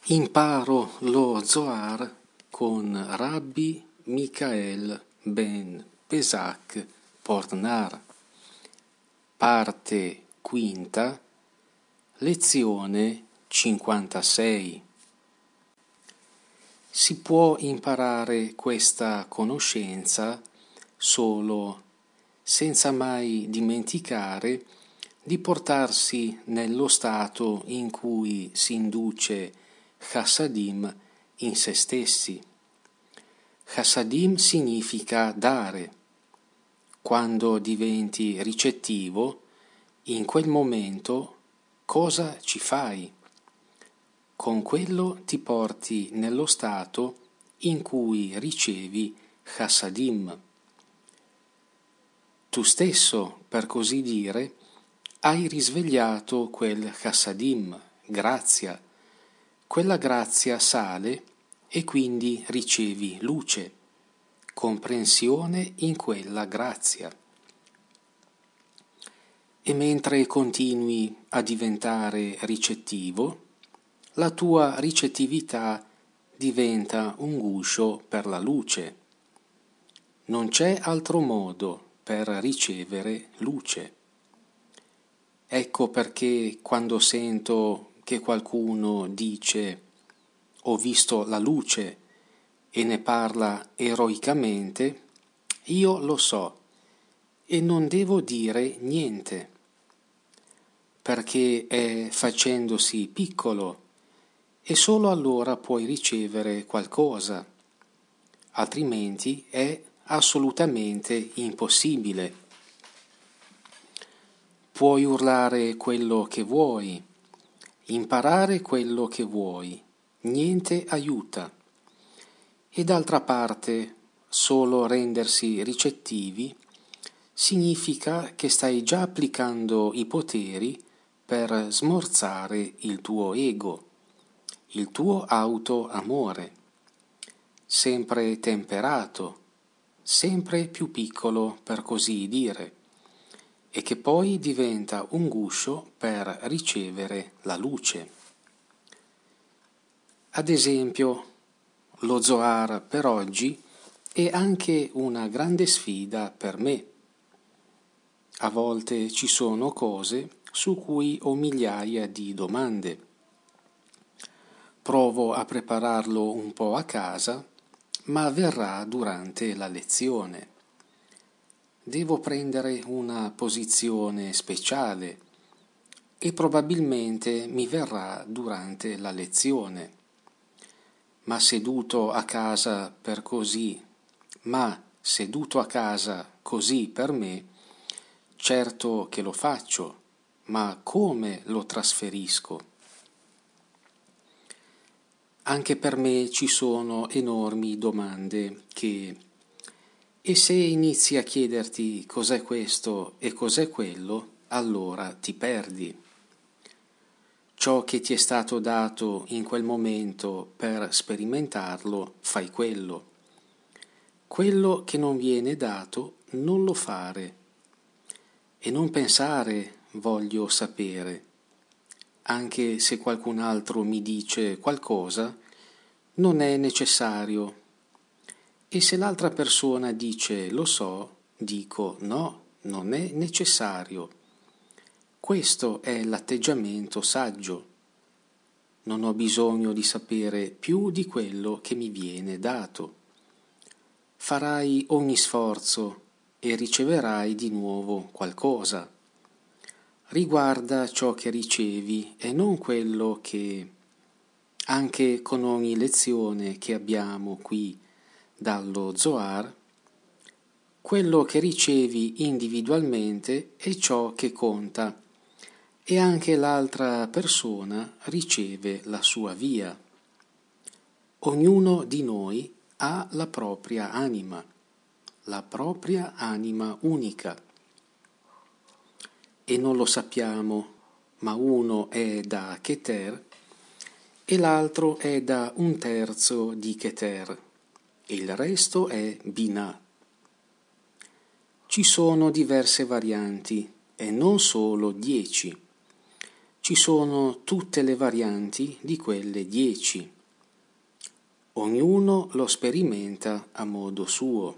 Imparo lo Zohar con Rabbi Michael ben Pesach Portnar. Parte quinta, lezione 56. Si può imparare questa conoscenza solo senza mai dimenticare di portarsi nello stato in cui si induce Chassadim in se stessi. Chassadim significa dare. Quando diventi ricettivo, in quel momento cosa ci fai? Con quello ti porti nello stato in cui ricevi Chassadim. Tu stesso, per così dire, hai risvegliato quel Chassadim, grazia. Quella grazia sale e quindi ricevi luce, comprensione in quella grazia. E mentre continui a diventare ricettivo, la tua ricettività diventa un guscio per la luce. Non c'è altro modo per ricevere luce. Ecco perché quando sento che qualcuno dice «Ho visto la luce» e ne parla eroicamente, io lo so e non devo dire niente, perché è facendosi piccolo e solo allora puoi ricevere qualcosa, altrimenti è assolutamente impossibile. Puoi urlare quello che vuoi, imparare quello che vuoi, niente aiuta. E d'altra parte, solo rendersi ricettivi significa che stai già applicando i poteri per smorzare il tuo ego, il tuo autoamore, sempre temperato, sempre più piccolo per così dire, e che poi diventa un guscio per ricevere la luce. Ad esempio, lo Zohar per oggi è anche una grande sfida per me. A volte ci sono cose su cui ho migliaia di domande. Provo a prepararlo un po' a casa, ma avverrà durante la lezione. Devo prendere una posizione speciale e probabilmente mi verrà durante la lezione. Ma seduto a casa così per me, certo che lo faccio, ma come lo trasferisco? Anche per me ci sono enormi domande e se inizi a chiederti cos'è questo e cos'è quello, allora ti perdi. Ciò che ti è stato dato in quel momento per sperimentarlo, fai quello. Quello che non viene dato, non lo fare. E non pensare, voglio sapere. Anche se qualcun altro mi dice qualcosa, non è necessario. E se l'altra persona dice lo so, dico no, non è necessario. Questo è l'atteggiamento saggio. Non ho bisogno di sapere più di quello che mi viene dato. Farai ogni sforzo e riceverai di nuovo qualcosa. Riguarda ciò che ricevi e non quello che, anche con ogni lezione che abbiamo qui dallo Zohar, quello che ricevi individualmente è ciò che conta e anche l'altra persona riceve la sua via. Ognuno di noi ha la propria anima unica. E non lo sappiamo, ma uno è da Keter e l'altro è da un terzo di Keter e il resto è Binah. Ci sono diverse varianti e non solo 10. ci sono tutte le varianti di quelle 10. Ognuno lo sperimenta a modo suo.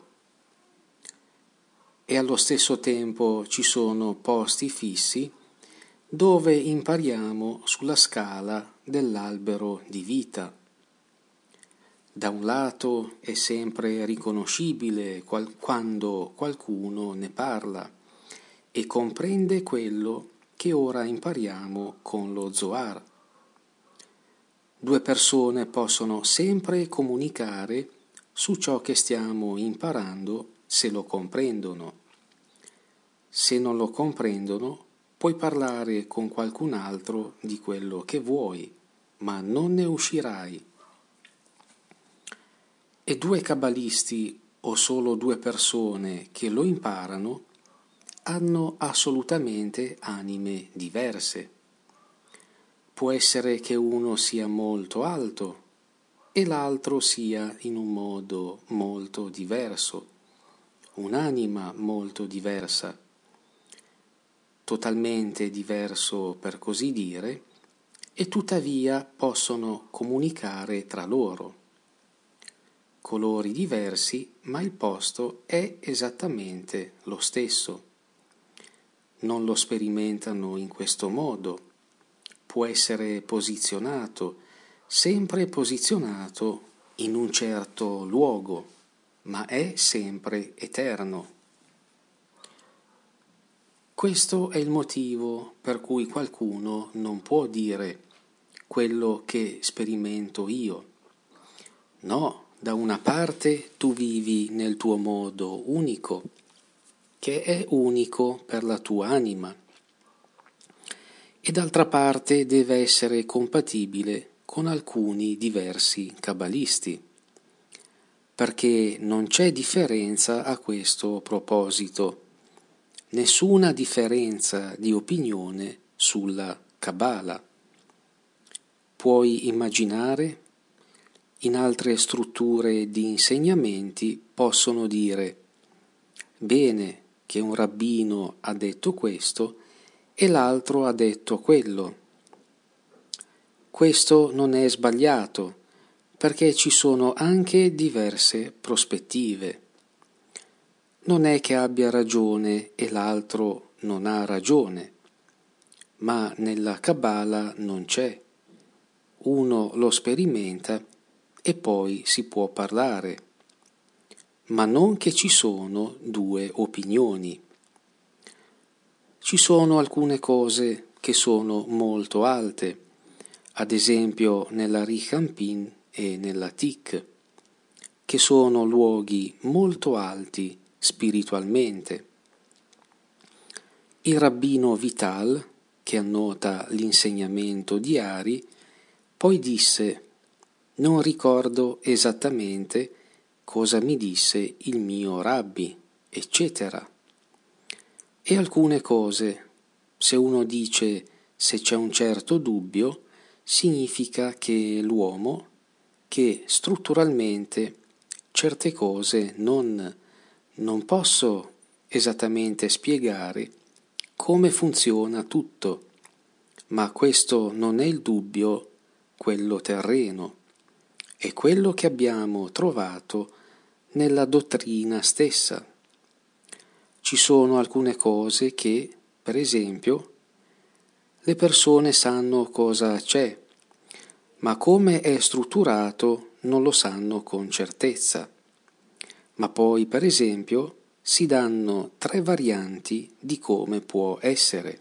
E allo stesso tempo ci sono posti fissi dove impariamo sulla scala dell'albero di vita. Da un lato è sempre riconoscibile quando qualcuno ne parla e comprende quello che ora impariamo con lo Zohar. 2 persone possono sempre comunicare su ciò che stiamo imparando se lo comprendono. Se non lo comprendono, puoi parlare con qualcun altro di quello che vuoi, ma non ne uscirai. E 2 cabalisti o solo 2 persone che lo imparano hanno assolutamente anime diverse. Può essere che uno sia molto alto e l'altro sia in un modo molto diverso, un'anima molto diversa, totalmente diverso per così dire, e tuttavia possono comunicare tra loro. Colori diversi, ma il posto è esattamente lo stesso. Non lo sperimentano in questo modo. Può essere posizionato, sempre posizionato in un certo luogo, ma è sempre eterno. Questo è il motivo per cui qualcuno non può dire quello che sperimento io. No, da una parte tu vivi nel tuo modo unico, che è unico per la tua anima, e d'altra parte deve essere compatibile con alcuni diversi cabalisti, perché non c'è differenza a questo proposito, nessuna differenza di opinione sulla Kabbalah. Puoi immaginare? In altre strutture di insegnamenti possono dire: bene che un rabbino ha detto questo e l'altro ha detto quello. Questo non è sbagliato, perché ci sono anche diverse prospettive. Non è che abbia ragione e l'altro non ha ragione, ma nella Kabbalah non c'è. Uno lo sperimenta e poi si può parlare, ma non che ci sono 2 opinioni. Ci sono alcune cose che sono molto alte, ad esempio nella Richampin e nella Tik, che sono luoghi molto alti spiritualmente. Il rabbino Vital, che annota l'insegnamento di Ari, poi disse: non ricordo esattamente cosa mi disse il mio rabbi, eccetera. E alcune cose, se uno dice se c'è un certo dubbio, significa che l'uomo, che strutturalmente certe cose non posso esattamente spiegare come funziona tutto, ma questo non è il dubbio, quello terreno. È quello che abbiamo trovato nella dottrina stessa. Ci sono alcune cose che, per esempio, le persone sanno cosa c'è, ma come è strutturato non lo sanno con certezza. Ma poi, per esempio, si danno 3 varianti di come può essere.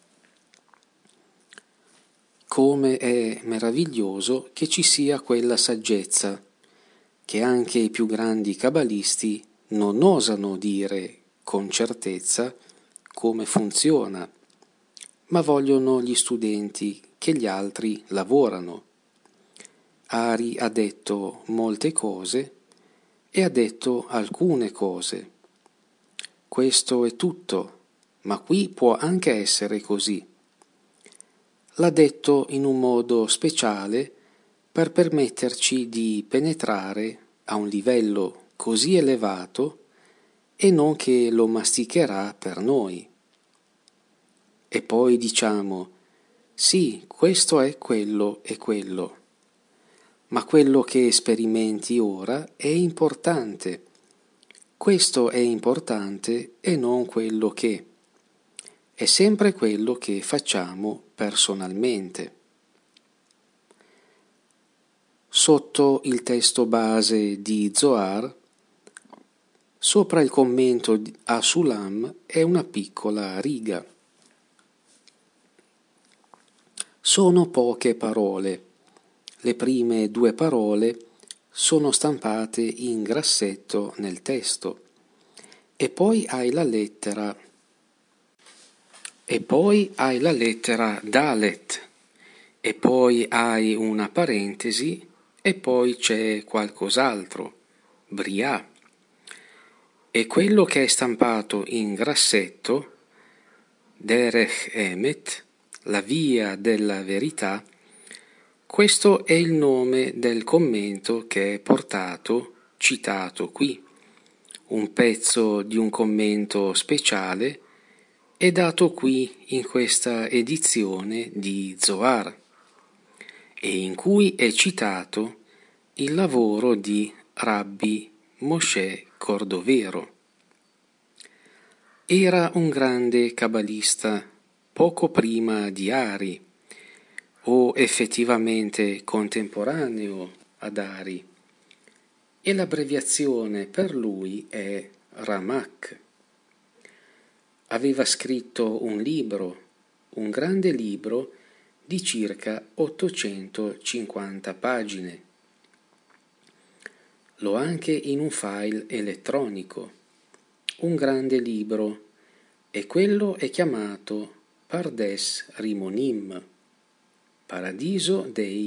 Come è meraviglioso che ci sia quella saggezza, che anche i più grandi cabalisti non osano dire con certezza come funziona, ma vogliono gli studenti che gli altri lavorano. Ari ha detto molte cose e ha detto alcune cose. Questo è tutto, ma qui può anche essere così. L'ha detto in un modo speciale per permetterci di penetrare a un livello così elevato e non che lo masticherà per noi. E poi diciamo: Sì, questo è quello e quello, ma quello che sperimenti ora è importante. Questo è importante e non quello che. È sempre quello che facciamo personalmente. Sotto il testo base di Zohar, sopra il commento a Sulam è una piccola riga. Sono poche parole. Le prime 2 parole sono stampate in grassetto nel testo. E poi hai la lettera Dalet, e poi hai una parentesi, e poi c'è qualcos'altro, Brià. E quello che è stampato in grassetto, Derech Emet, la via della verità, questo è il nome del commento che è citato qui. Un pezzo di un commento speciale è dato qui in questa edizione di Zohar e in cui è citato il lavoro di Rabbi Moshe Cordovero. Era un grande cabalista poco prima di Ari, o effettivamente contemporaneo ad Ari, e l'abbreviazione per lui è Ramak. Aveva scritto un libro, un grande libro di circa 850 pagine. L'ho anche in un file elettronico, un grande libro, e quello è chiamato Pardes Rimonim, paradiso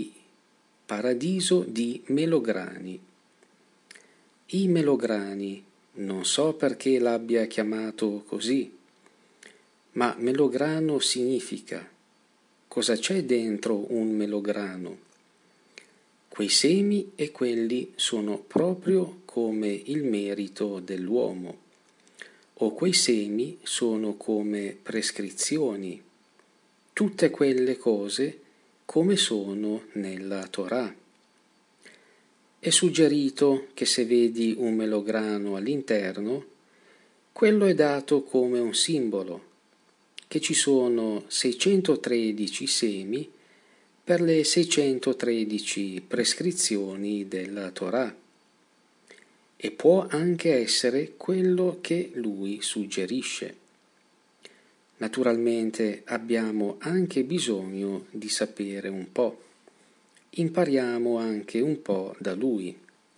di melograni. I melograni, non so perché l'abbia chiamato così, ma melograno significa. Cosa c'è dentro un melograno? Quei semi e quelli sono proprio come il merito dell'uomo, o quei semi sono come prescrizioni, tutte quelle cose come sono nella Torah. È suggerito che se vedi un melograno all'interno, quello è dato come un simbolo, che ci sono 613 semi per le 613 prescrizioni della Torah, e può anche essere quello che lui suggerisce. Naturalmente abbiamo anche bisogno di sapere un po'. Impariamo anche un po' da lui.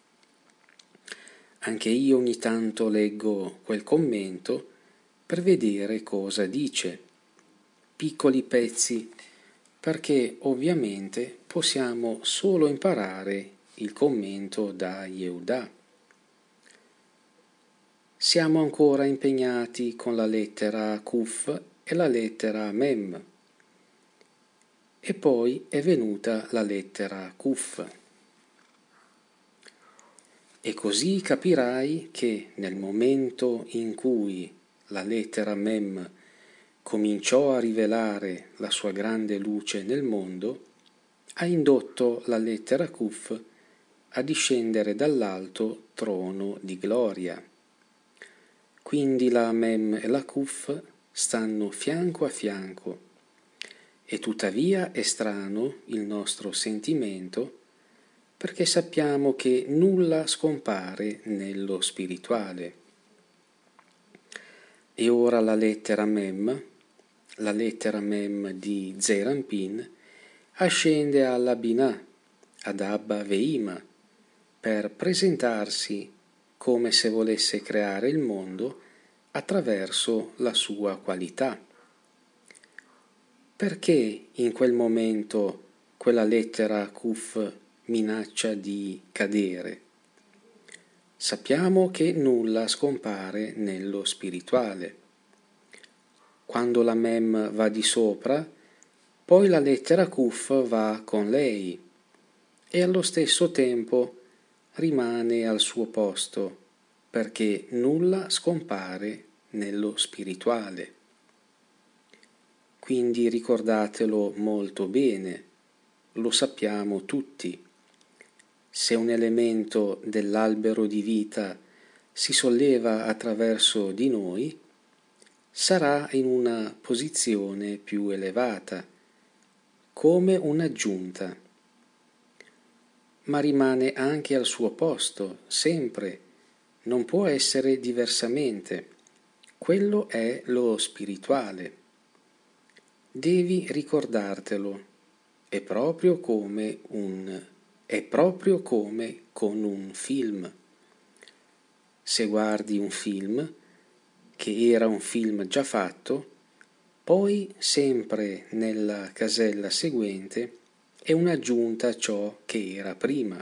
Anche io ogni tanto leggo quel commento per vedere cosa dice. Piccoli pezzi, perché ovviamente possiamo solo imparare il commento da Yehuda. Siamo ancora impegnati con la lettera Kuf e la lettera Mem. E poi è venuta la lettera Kuf. E così capirai che nel momento in cui la lettera Mem cominciò a rivelare la sua grande luce nel mondo, ha indotto la lettera Kuf a discendere dall'alto trono di gloria. Quindi la Mem e la Kuf stanno fianco a fianco, e tuttavia è strano il nostro sentimento, perché sappiamo che nulla scompare nello spirituale. E ora la lettera Mem di Zeir Anpin, ascende alla Binah, ad Abba Veima, per presentarsi come se volesse creare il mondo attraverso la sua qualità. Perché in quel momento quella lettera Kuf minaccia di cadere? Sappiamo che nulla scompare nello spirituale. Quando la Mem va di sopra, poi la lettera Kuf va con lei e allo stesso tempo rimane al suo posto, perché nulla scompare nello spirituale. quindi ricordatelo molto bene, lo sappiamo tutti. Se un elemento dell'albero di vita si solleva attraverso di noi, sarà in una posizione più elevata, come un'aggiunta, ma rimane anche al suo posto, sempre, non può essere diversamente. Quello è lo spirituale. Devi ricordartelo, è proprio come con un film. Se guardi un film, che era un film già fatto, poi sempre nella casella seguente è un'aggiunta a ciò che era prima.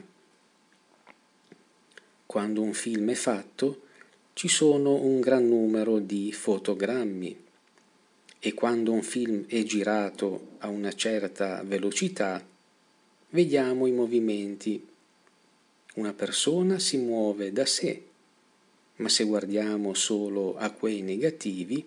Quando un film è fatto, ci sono un gran numero di fotogrammi e quando un film è girato a una certa velocità, vediamo i movimenti. Una persona si muove da sé, ma se guardiamo solo a quei negativi,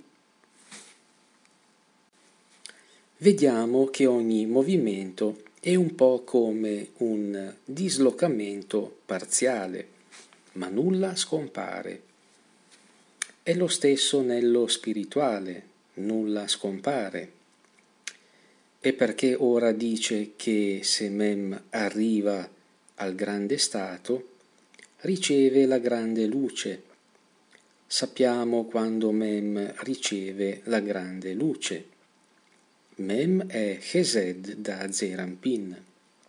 vediamo che ogni movimento è un po' come un dislocamento parziale, ma nulla scompare. È lo stesso nello spirituale, nulla scompare. E perché ora dice che se Mem arriva al grande stato, riceve la grande luce. Sappiamo quando Mem riceve la grande luce. Mem è Chesed da Zeranpin.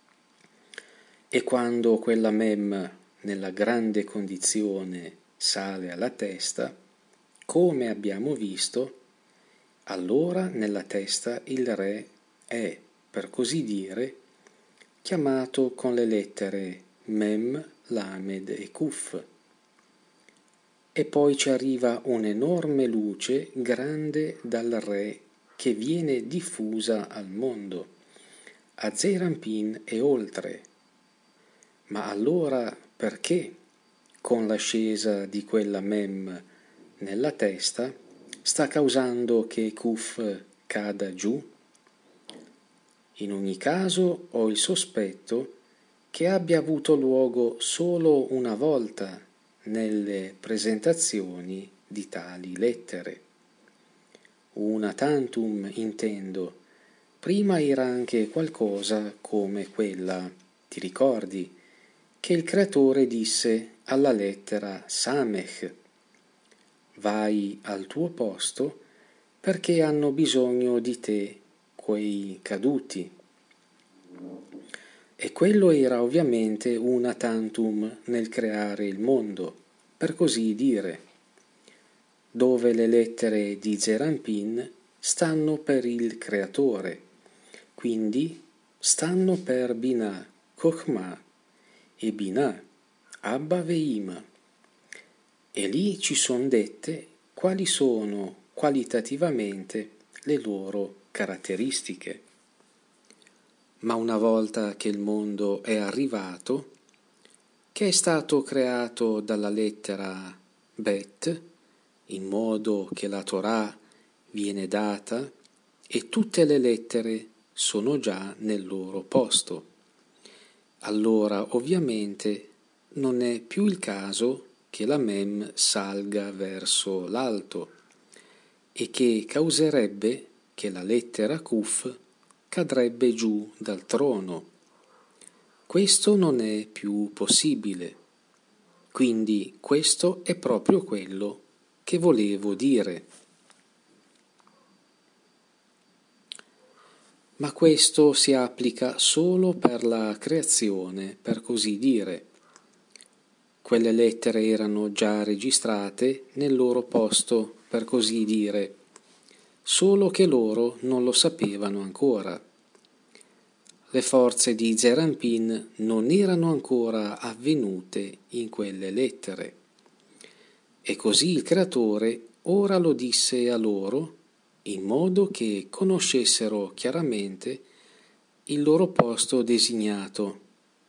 E quando quella Mem nella grande condizione sale alla testa, come abbiamo visto, allora nella testa il re è, per così dire, chiamato con le lettere Mem, Lamed e Kuf. E poi ci arriva un'enorme luce grande dal re che viene diffusa al mondo, a Zeranpin e oltre. Ma allora perché, con l'ascesa di quella Mem nella testa, sta causando che Kuf cada giù? In ogni caso ho il sospetto che abbia avuto luogo solo una volta nelle presentazioni di tali lettere. Una tantum intendo, prima era anche qualcosa come quella, ti ricordi, che il creatore disse alla lettera Samech: vai al tuo posto perché hanno bisogno di te quei caduti. E quello era ovviamente una tantum nel creare il mondo, per così dire, dove le lettere di Zeranpin stanno per il creatore, quindi stanno per Binah, Chokhmah e Binah, Abba Veima. E lì ci son dette quali sono qualitativamente le loro caratteristiche. Ma una volta che il mondo è arrivato, che è stato creato dalla lettera Bet, in modo che la Torah viene data e tutte le lettere sono già nel loro posto, allora ovviamente non è più il caso che la Mem salga verso l'alto e che causerebbe che la lettera Kuf cadrebbe giù dal trono. Questo non è più possibile. Quindi questo è proprio quello che volevo dire. Ma questo si applica solo per la creazione, per così dire. Quelle lettere erano già registrate nel loro posto, per così dire, solo che loro non lo sapevano ancora. Le forze di Zeranpin non erano ancora avvenute in quelle lettere. E così il creatore ora lo disse a loro in modo che conoscessero chiaramente il loro posto designato.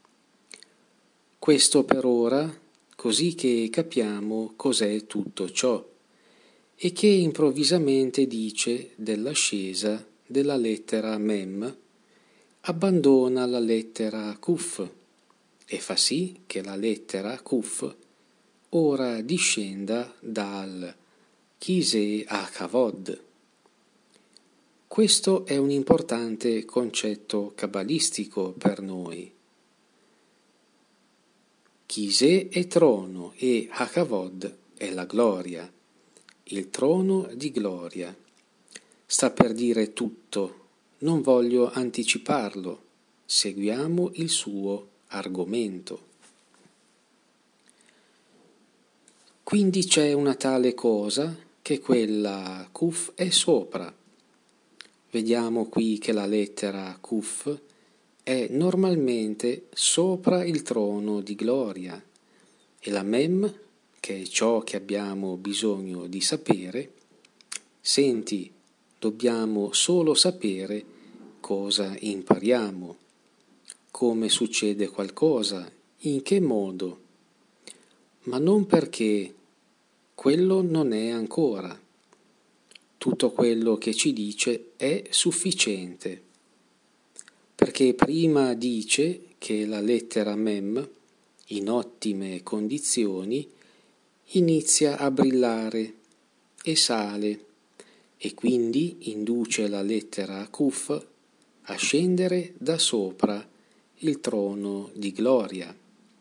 Questo per ora, così che capiamo cos'è tutto ciò, e che improvvisamente dice dell'ascesa della lettera Mem abbandona la lettera Kuf e fa sì che la lettera Kuf ora discenda dal Kiseh HaKavod. Questo è un importante concetto cabalistico per noi. Kiseh è trono e HaKavod è la gloria, il trono di gloria. Sta per dire tutto, non voglio anticiparlo, seguiamo il suo argomento. Quindi c'è una tale cosa che quella Kuf è sopra. Vediamo qui che la lettera Kuf è normalmente sopra il trono di gloria e la Mem, che è ciò che abbiamo bisogno di sapere, senti, dobbiamo solo sapere cosa impariamo, come succede qualcosa, in che modo, ma non perché quello non è ancora. Tutto quello che ci dice è sufficiente, perché prima dice che la lettera Mem, in ottime condizioni, inizia a brillare e sale, e quindi induce la lettera Kuf a scendere da sopra il trono di gloria.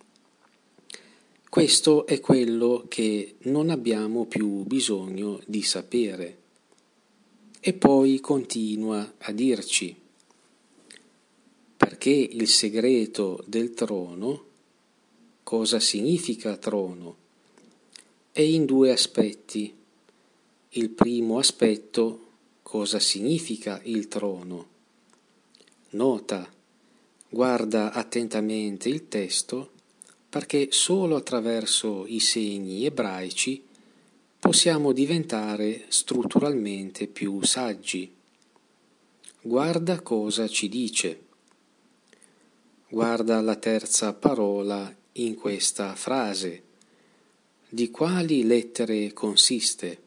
Questo è quello che non abbiamo più bisogno di sapere. E poi continua a dirci, perché il segreto del trono, cosa significa trono, è in due aspetti. Il primo aspetto, cosa significa il trono. Nota, guarda attentamente il testo, perché solo attraverso i segni ebraici possiamo diventare strutturalmente più saggi. Guarda cosa ci dice. Guarda la terza parola in questa frase. Di quali lettere consiste?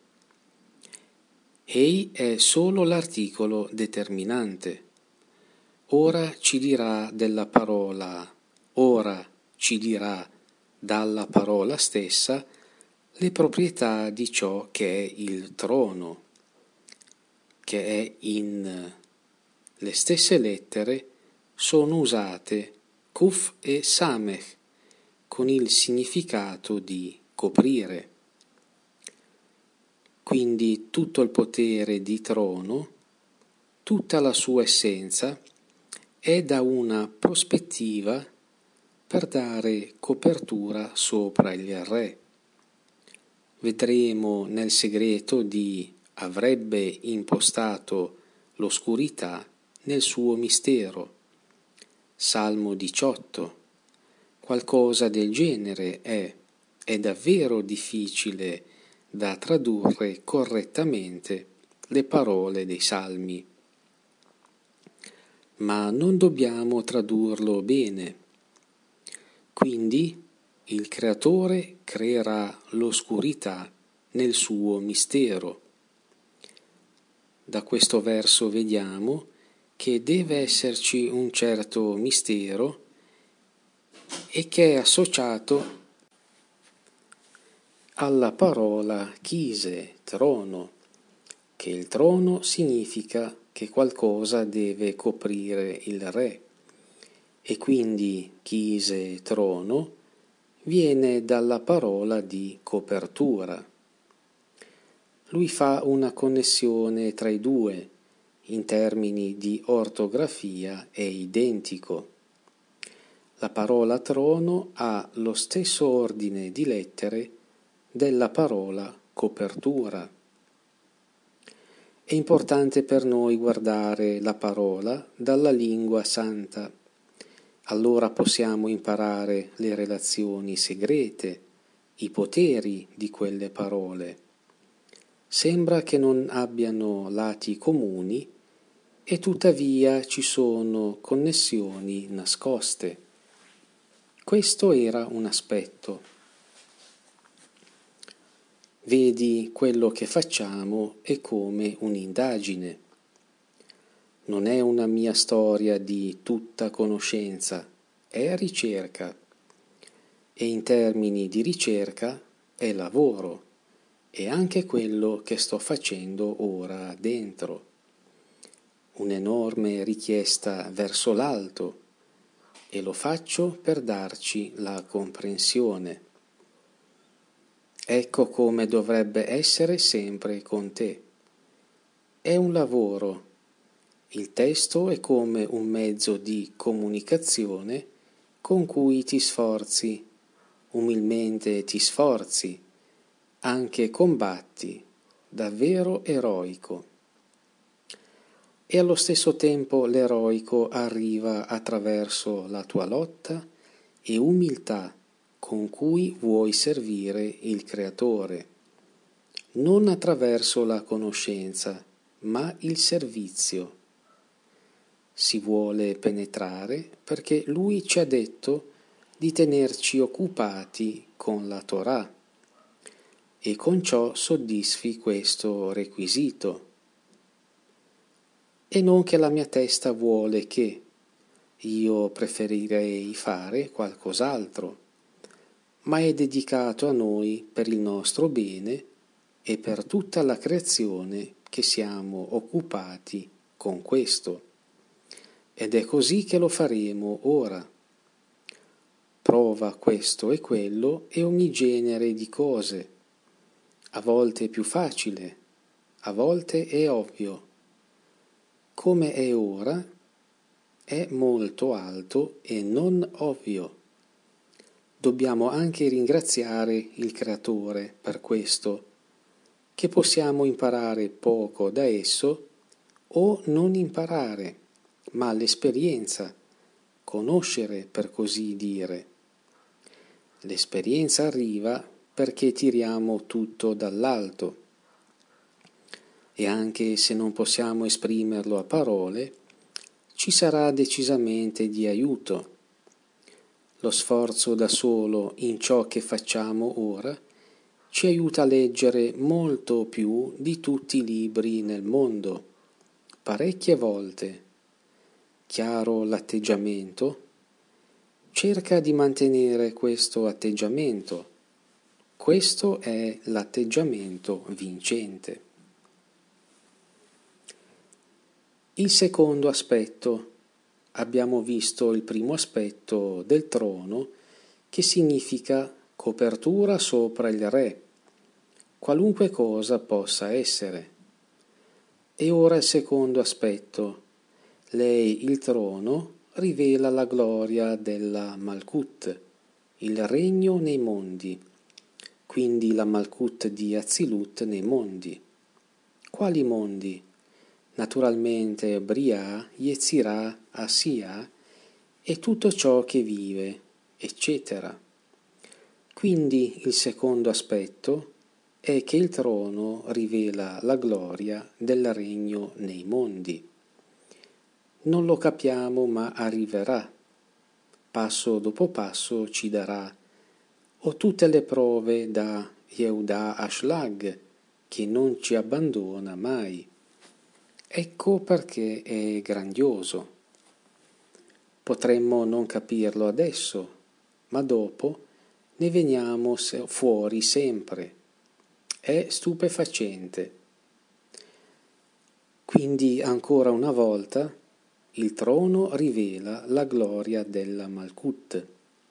Ei è solo l'articolo determinante. Ora ci dirà della parola, ora ci dirà dalla parola stessa le proprietà di ciò che è il trono, che è in le stesse lettere sono usate Kuf e Samech con il significato di coprire. Quindi tutto il potere di trono, tutta la sua essenza è da una prospettiva per dare copertura sopra il re. Vedremo nel segreto di avrebbe impostato l'oscurità nel suo mistero. Salmo 18. Qualcosa del genere è davvero difficile da tradurre correttamente le parole dei salmi. Ma non dobbiamo tradurlo bene. Quindi il Creatore creerà l'oscurità nel suo mistero. Da questo verso vediamo che deve esserci un certo mistero e che è associato alla parola Kiseh, trono, che il trono significa che qualcosa deve coprire il re. E quindi Kiseh, trono, viene dalla parola di copertura. Lui fa una connessione tra i due, in termini di ortografia è identico. La parola trono ha lo stesso ordine di lettere della parola copertura. È importante per noi guardare la parola dalla lingua santa. Allora possiamo imparare le relazioni segrete, i poteri di quelle parole. Sembra che non abbiano lati comuni e tuttavia ci sono connessioni nascoste. Questo era un aspetto. Vedi quello che facciamo è come un'indagine. Non è una mia storia di tutta conoscenza, è ricerca. E in termini di ricerca è lavoro, e anche quello che sto facendo ora dentro. Un'enorme richiesta verso l'alto, e lo faccio per darci la comprensione. Ecco come dovrebbe essere sempre con te. È un lavoro. Il testo è come un mezzo di comunicazione con cui ti sforzi, umilmente ti sforzi, anche combatti, davvero eroico. E allo stesso tempo l'eroico arriva attraverso la tua lotta e umiltà con cui vuoi servire il Creatore, non attraverso la conoscenza, ma il servizio. Si vuole penetrare perché Lui ci ha detto di tenerci occupati con la Torah e con ciò soddisfi questo requisito. E non che la mia testa vuole che io preferirei fare qualcos'altro, ma è dedicato a noi per il nostro bene e per tutta la creazione che siamo occupati con questo. Ed è così che lo faremo ora. Prova questo e quello e ogni genere di cose. A volte è più facile, a volte è ovvio. Come è ora, è molto alto e non ovvio. Dobbiamo anche ringraziare il Creatore per questo, che possiamo imparare poco da esso o non imparare, ma l'esperienza, conoscere per così dire. L'esperienza arriva perché tiriamo tutto dall'alto e anche se non possiamo esprimerlo a parole, ci sarà decisamente di aiuto. Lo sforzo da solo in ciò che facciamo ora ci aiuta a leggere molto più di tutti i libri nel mondo, parecchie volte. Chiaro l'atteggiamento? Cerca di mantenere questo atteggiamento. Questo è l'atteggiamento vincente. Il secondo aspetto. Abbiamo visto il primo aspetto del trono, che significa copertura sopra il re, qualunque cosa possa essere. E ora il secondo aspetto. Lei, il trono, rivela la gloria della Malkut, il regno nei mondi, quindi la Malkut di Atzilut nei mondi. Quali mondi? Naturalmente Briah, Yetzirah, Asiya e tutto ciò che vive, eccetera. Quindi il secondo aspetto è che il trono rivela la gloria del regno nei mondi. Non lo capiamo, ma arriverà. Passo dopo passo ci darà o tutte le prove da Yehuda Ashlag, che non ci abbandona mai. Ecco perché è grandioso. Potremmo non capirlo adesso, ma dopo ne veniamo fuori sempre. È stupefacente. Quindi ancora una volta il trono rivela la gloria della Malkut.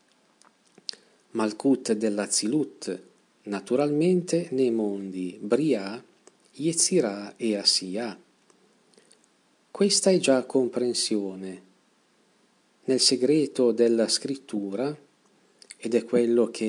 Malkut dell'Azilut, naturalmente nei mondi Briah, Yetzirah e Asiya. Questa è già comprensione. Nel segreto della scrittura, ed è quello che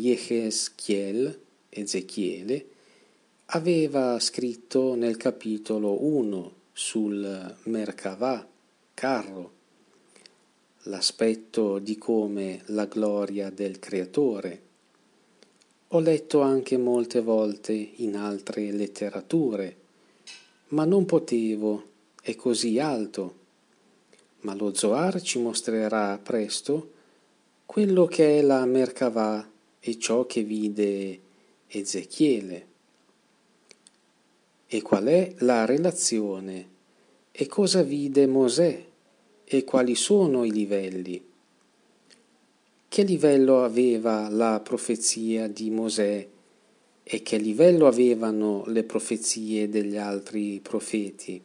Ezechiele, aveva scritto nel capitolo 1 sul Merkavah, carro, l'aspetto di come la gloria del Creatore. Ho letto anche molte volte in altre letterature, ma non potevo, è così alto. Ma lo Zohar ci mostrerà presto quello che è la Merkavah e ciò che vide Ezechiele. E qual è la relazione E cosa vide Mosè e quali sono i livelli? Che livello aveva la profezia di Mosè e che livello avevano le profezie degli altri profeti?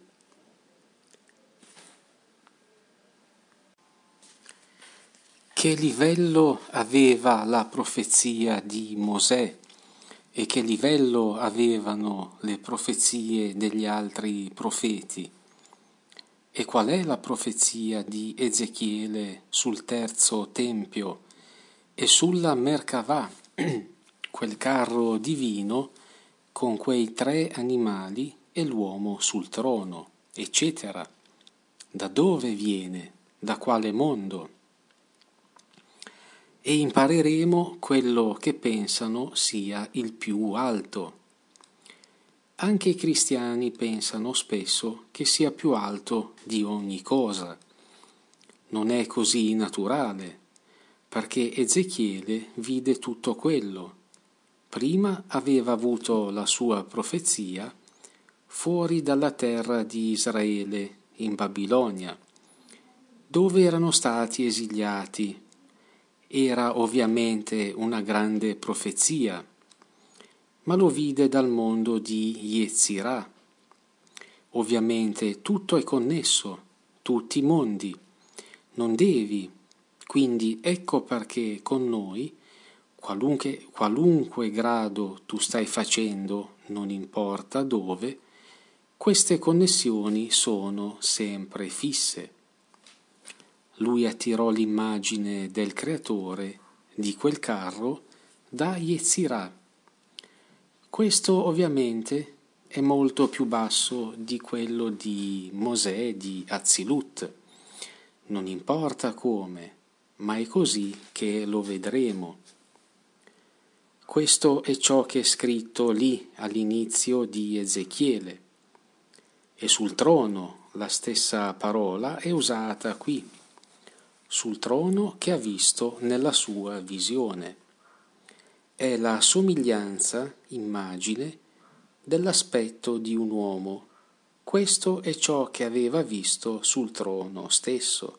Che livello aveva la profezia di Mosè e che livello avevano le profezie degli altri profeti? E qual è la profezia di Ezechiele sul terzo tempio e sulla Merkavah, quel carro divino con quei 3 animali e l'uomo sul trono, eccetera? Da dove viene? Da quale mondo? E impareremo quello che pensano sia il più alto. Anche i cristiani pensano spesso che sia più alto di ogni cosa. Non è così naturale, perché Ezechiele vide tutto quello. Prima aveva avuto la sua profezia fuori dalla terra di Israele, in Babilonia, dove erano stati esiliati. Era ovviamente una grande profezia, ma lo vide dal mondo di Yetzirah. Ovviamente tutto è connesso, tutti i mondi. Non devi. Quindi ecco perché con noi, qualunque grado tu stai facendo, non importa dove, queste connessioni sono sempre fisse. Lui attirò l'immagine del creatore di quel carro da Yetzirah. Questo ovviamente è molto più basso di quello di Mosè di Azzilut. Non importa come, ma è così che lo vedremo. Questo è ciò che è scritto lì all'inizio di Ezechiele. E sul trono la stessa parola è usata qui, sul trono che ha visto nella sua visione. È la somiglianza, immagine, dell'aspetto di un uomo. Questo è ciò che aveva visto sul trono stesso.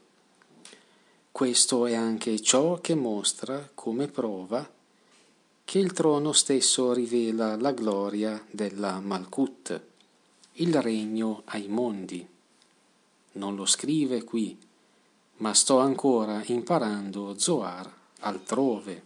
Questo è anche ciò che mostra come prova che il trono stesso rivela la gloria della Malkut, il regno ai mondi. Non lo scrive qui, ma sto ancora imparando Zohar altrove.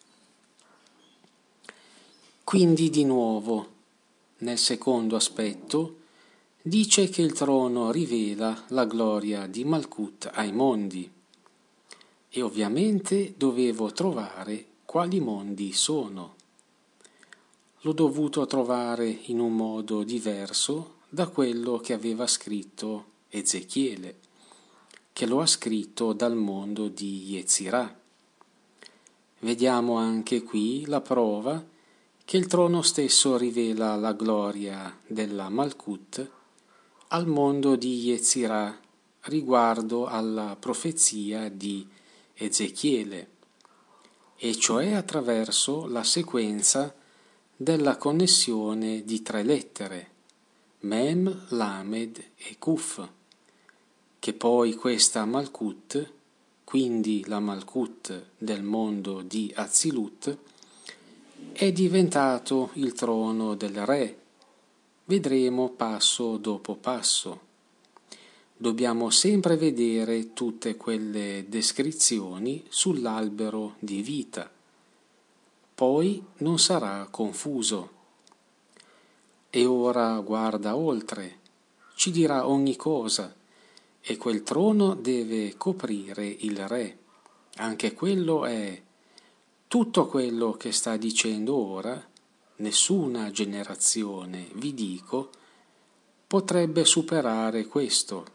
Quindi di nuovo, nel secondo aspetto, dice che il trono rivela la gloria di Malkut ai mondi. E ovviamente dovevo trovare quali mondi sono. L'ho dovuto trovare in un modo diverso da quello che aveva scritto Ezechiele, che lo ha scritto dal mondo di Yetzirah. Vediamo anche qui la prova che il trono stesso rivela la gloria della Malkut al mondo di Yetzirah riguardo alla profezia di Ezechiele, e cioè attraverso la sequenza della connessione di 3 lettere, Mem, Lamed e Kuf, che poi questa Malkut, quindi la Malkut del mondo di Azzilut, è diventato il trono del re. Vedremo passo dopo passo. Dobbiamo sempre vedere tutte quelle descrizioni sull'albero di vita. Poi non sarà confuso. E ora guarda oltre, ci dirà ogni cosa, e quel trono deve coprire il re. Anche quello è tutto quello che sta dicendo ora. Nessuna generazione, vi dico, potrebbe superare questo.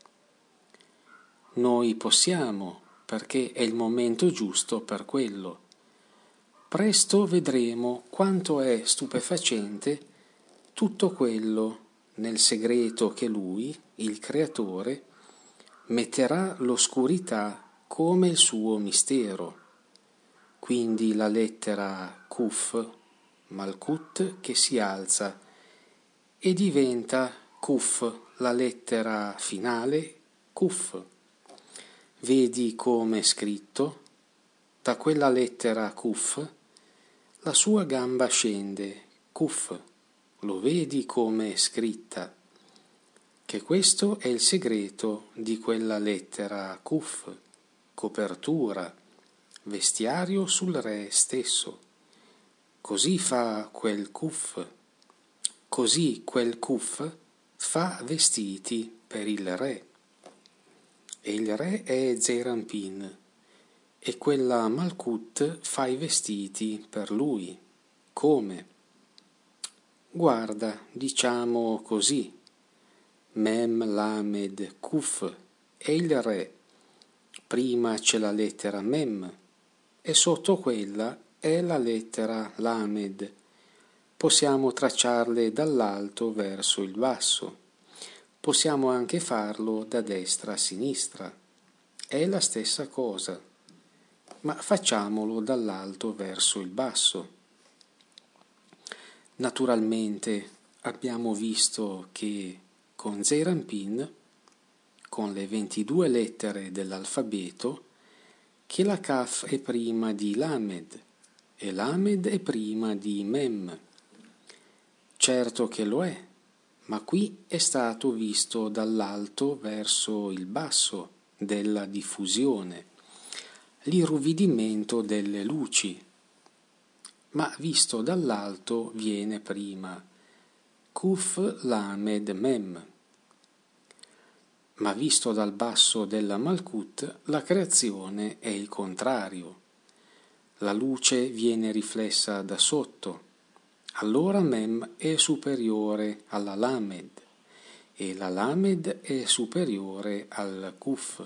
Noi possiamo, perché è il momento giusto per quello. Presto vedremo quanto è stupefacente tutto quello nel segreto che lui, il creatore, metterà l'oscurità come il suo mistero. Quindi la lettera Kuf, Malkut, che si alza e diventa Kuf, la lettera finale Kuf. Vedi come è scritto? Da quella lettera Kuf la sua gamba scende, Kuf. Lo vedi come è scritta? Che questo è il segreto di quella lettera Kuf, copertura, vestiario sul re stesso. Così fa quel Kuf. Così quel Kuf fa vestiti per il re. E il re è Zeranpin, e quella Malkut fa i vestiti per lui. Come? Guarda, diciamo così. Mem Lamed Kuf è il re. Prima c'è la lettera Mem e sotto quella è la lettera Lamed. Possiamo tracciarle dall'alto verso il basso. Possiamo anche farlo da destra a sinistra. È la stessa cosa, ma facciamolo dall'alto verso il basso. Naturalmente abbiamo visto che con Zeranpin, con le 22 lettere dell'alfabeto, che la Kaf è prima di Lamed e Lamed è prima di Mem. Certo che lo è, ma qui è stato visto dall'alto verso il basso della diffusione, l'irruvidimento delle luci, ma visto dall'alto viene prima Kuf Lamed Mem. Ma visto dal basso della Malkut, la creazione è il contrario. La luce viene riflessa da sotto. Allora Mem è superiore alla Lamed e la Lamed è superiore al Kuf.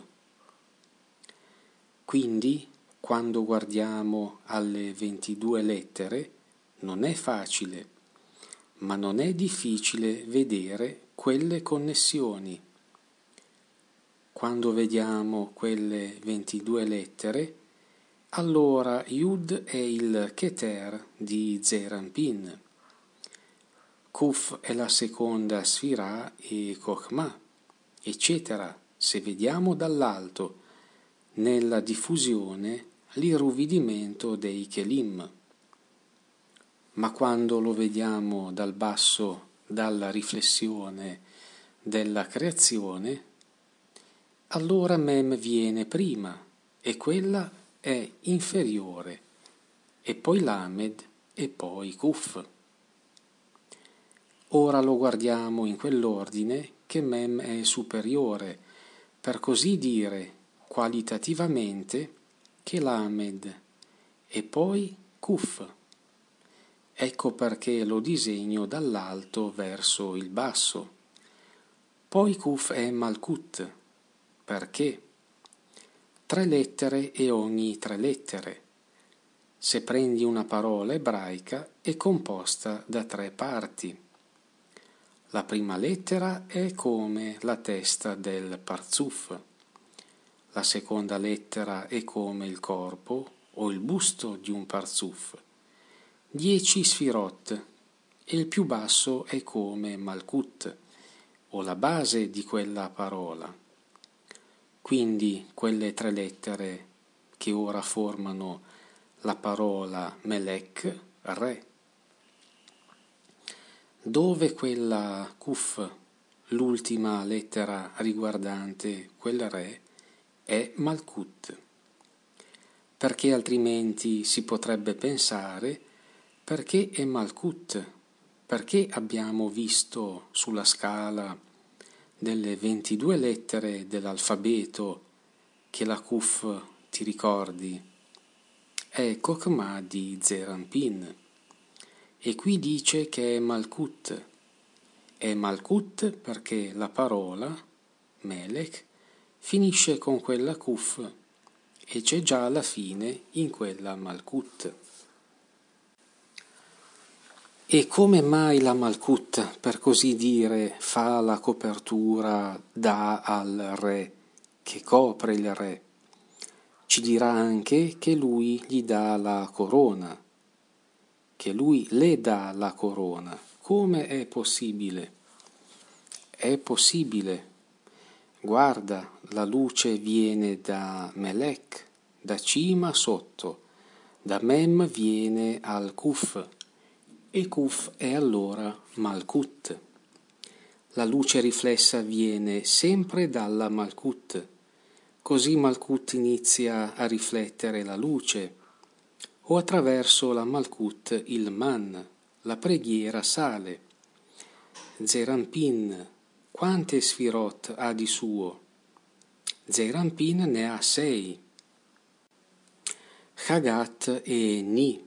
Quindi, quando guardiamo alle 22 lettere, non è facile, ma non è difficile vedere quelle connessioni. Quando vediamo quelle 22 lettere, allora Yud è il Keter di Zeranpin, Kuf è la seconda Sfirah e Chokhmah, eccetera, se vediamo dall'alto, nella diffusione, l'irruvidimento dei Kelim. Ma quando lo vediamo dal basso, dalla riflessione della creazione, allora Mem viene prima e quella è inferiore, e poi Lamed e poi Kuf. Ora lo guardiamo in quell'ordine che Mem è superiore, per così dire qualitativamente, che Lamed e poi Kuf. Ecco perché lo disegno dall'alto verso il basso. Poi Kuf è Malkut. Perché? 3 lettere e ogni 3 lettere. Se prendi una parola ebraica è composta da 3 parti. La prima lettera è come la testa del Parzuf. La seconda lettera è come il corpo o il busto di un Parzuf. 10 Sfirot e il più basso è come Malkut o la base di quella parola. Quindi quelle 3 lettere che ora formano la parola Melech, re. Dove quella Kuf, l'ultima lettera riguardante quel re, è Malkut. Perché altrimenti si potrebbe pensare perché è Malkut, perché abbiamo visto sulla scala delle 22 lettere dell'alfabeto che la Kuf, ti ricordi, è Chokhmah di Zeranpin. E qui dice che è Malkut. È Malkut perché la parola, Melech, finisce con quella Kuf e c'è già la fine in quella Malkut. E come mai la Malkut, per così dire, fa la copertura, dà al re, che copre il re? Ci dirà anche che lui gli dà la corona, che lui le dà la corona. Come è possibile? È possibile. Guarda, la luce viene da Melech, da cima sotto, da Mem viene al Kuf, e Kuf è allora Malkut. La luce riflessa viene sempre dalla Malkut, così Malkut inizia a riflettere la luce, o attraverso la Malkut il Man, la preghiera sale. Zerampin, quante Sfirot ha di suo? Zerampin ne ha 6. Chagat e Ni.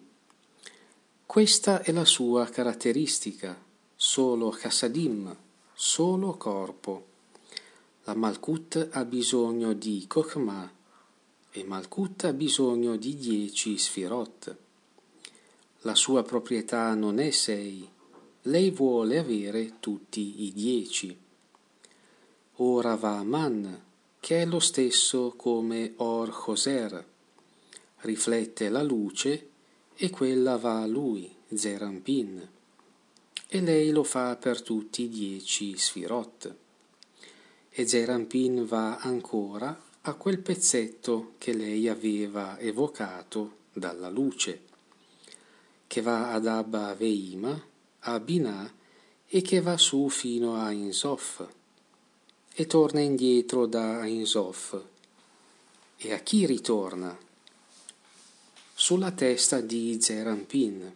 Questa è la sua caratteristica, solo Chassadim, solo corpo. La Malkut ha bisogno di Chokhmah e Malkut ha bisogno di 10 Sfirot. La sua proprietà non è 6, lei vuole avere tutti i 10. Ora va Man, che è lo stesso come Or Choser, riflette la luce e quella va a lui, Zerampin, e lei lo fa per tutti i 10 Sfirot. E Zerampin va ancora a quel pezzetto che lei aveva evocato dalla luce, che va ad Abba Veima, a Binah e che va su fino a Ein Sof e torna indietro da Ein Sof. E a chi ritorna? Sulla testa di Zerampin.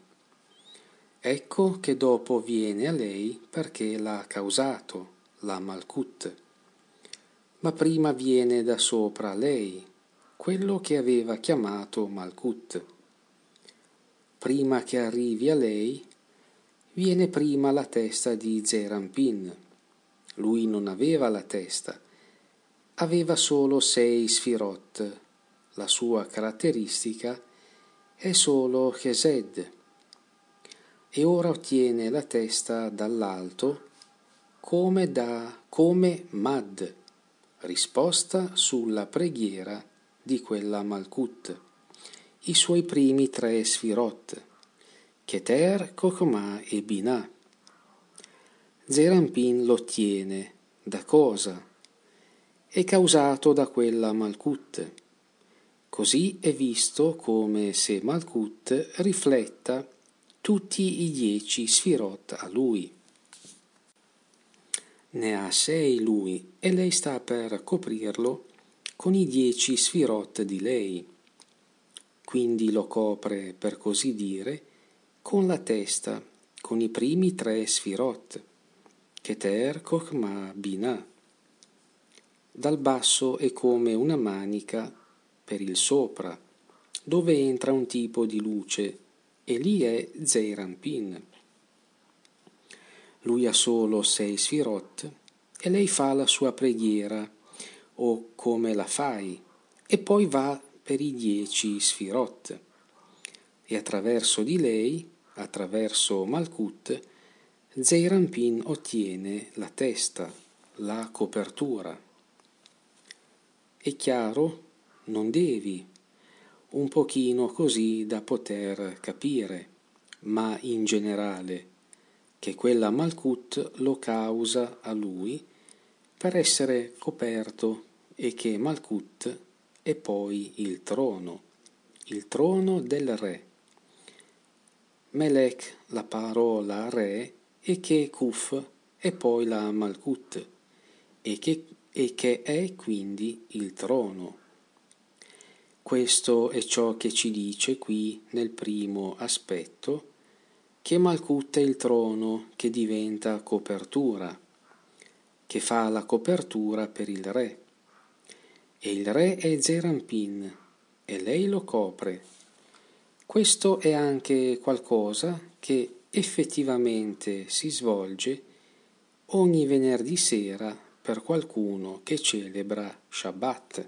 Ecco che dopo viene a lei perché l'ha causato, la Malkut. Ma prima viene da sopra lei, quello che aveva chiamato Malkut. Prima che arrivi a lei, viene prima la testa di Zerampin. Lui non aveva la testa, aveva solo 6 Sfirot. La sua caratteristica è solo Chesed. E ora ottiene la testa dall'alto come Mad, risposta sulla preghiera di quella Malkut, i suoi primi 3 Sfirot, Keter, Chokhmah e Binah. Zerampin lo ottiene da cosa? È causato da quella Malkut. Così è visto come se Malkut rifletta tutti i 10 Sfirot a lui. Ne ha 6 lui e lei sta per coprirlo con i 10 Sfirot di lei. Quindi lo copre, per così dire, con la testa, con i primi 3 Sfirot, Keter, Chokhmah, Binah. Dal basso è come una manica per il sopra, dove entra un tipo di luce, e lì è Zerampin. Lui ha solo 6 Sfirot e lei fa la sua preghiera, o come la fai, e poi va per i 10 Sfirot. E attraverso di lei, attraverso Malkut, Zerampin ottiene la testa, la copertura. È chiaro? Non devi, un pochino così da poter capire, ma in generale, che quella Malkut lo causa a lui per essere coperto e che Malkut è poi il trono del re. Melech, la parola re, e che Kuf è poi la Malkut, e che è quindi il trono. Questo è ciò che ci dice qui nel primo aspetto, che Malkut è il trono che diventa copertura, che fa la copertura per il re. E il re è Zerampin, e lei lo copre. Questo è anche qualcosa che effettivamente si svolge ogni venerdì sera per qualcuno che celebra Shabbat.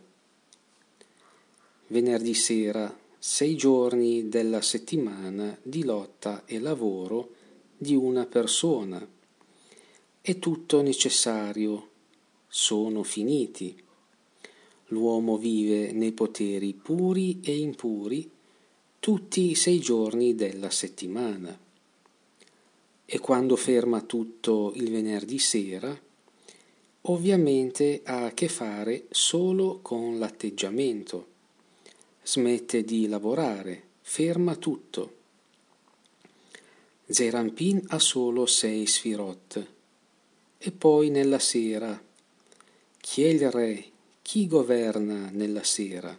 Venerdì sera, 6 giorni della settimana di lotta e lavoro di una persona. È tutto necessario, sono finiti. L'uomo vive nei poteri puri e impuri tutti i 6 giorni della settimana. E quando ferma tutto il venerdì sera, ovviamente ha a che fare solo con l'atteggiamento. Smette di lavorare, ferma tutto. Zerampin ha solo 6 sfirot. E poi nella sera, chi è il re? Chi governa nella sera?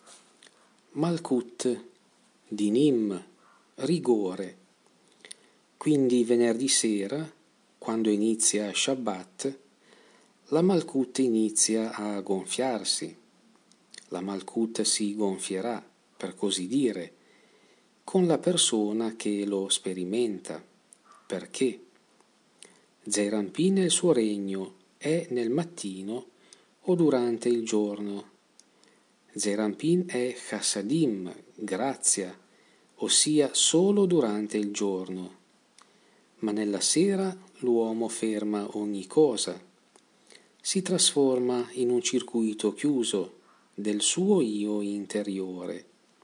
Malkut, dinim, rigore. Quindi venerdì sera, quando inizia Shabbat, la Malkut inizia a gonfiarsi. La Malkut si gonfierà, per così dire, con la persona che lo sperimenta. Perché? Zerampin e il suo regno è nel mattino o durante il giorno. Zerampin è chassadim, grazia, ossia solo durante il giorno. Ma nella sera l'uomo ferma ogni cosa. Si trasforma in un circuito chiuso del suo io interiore.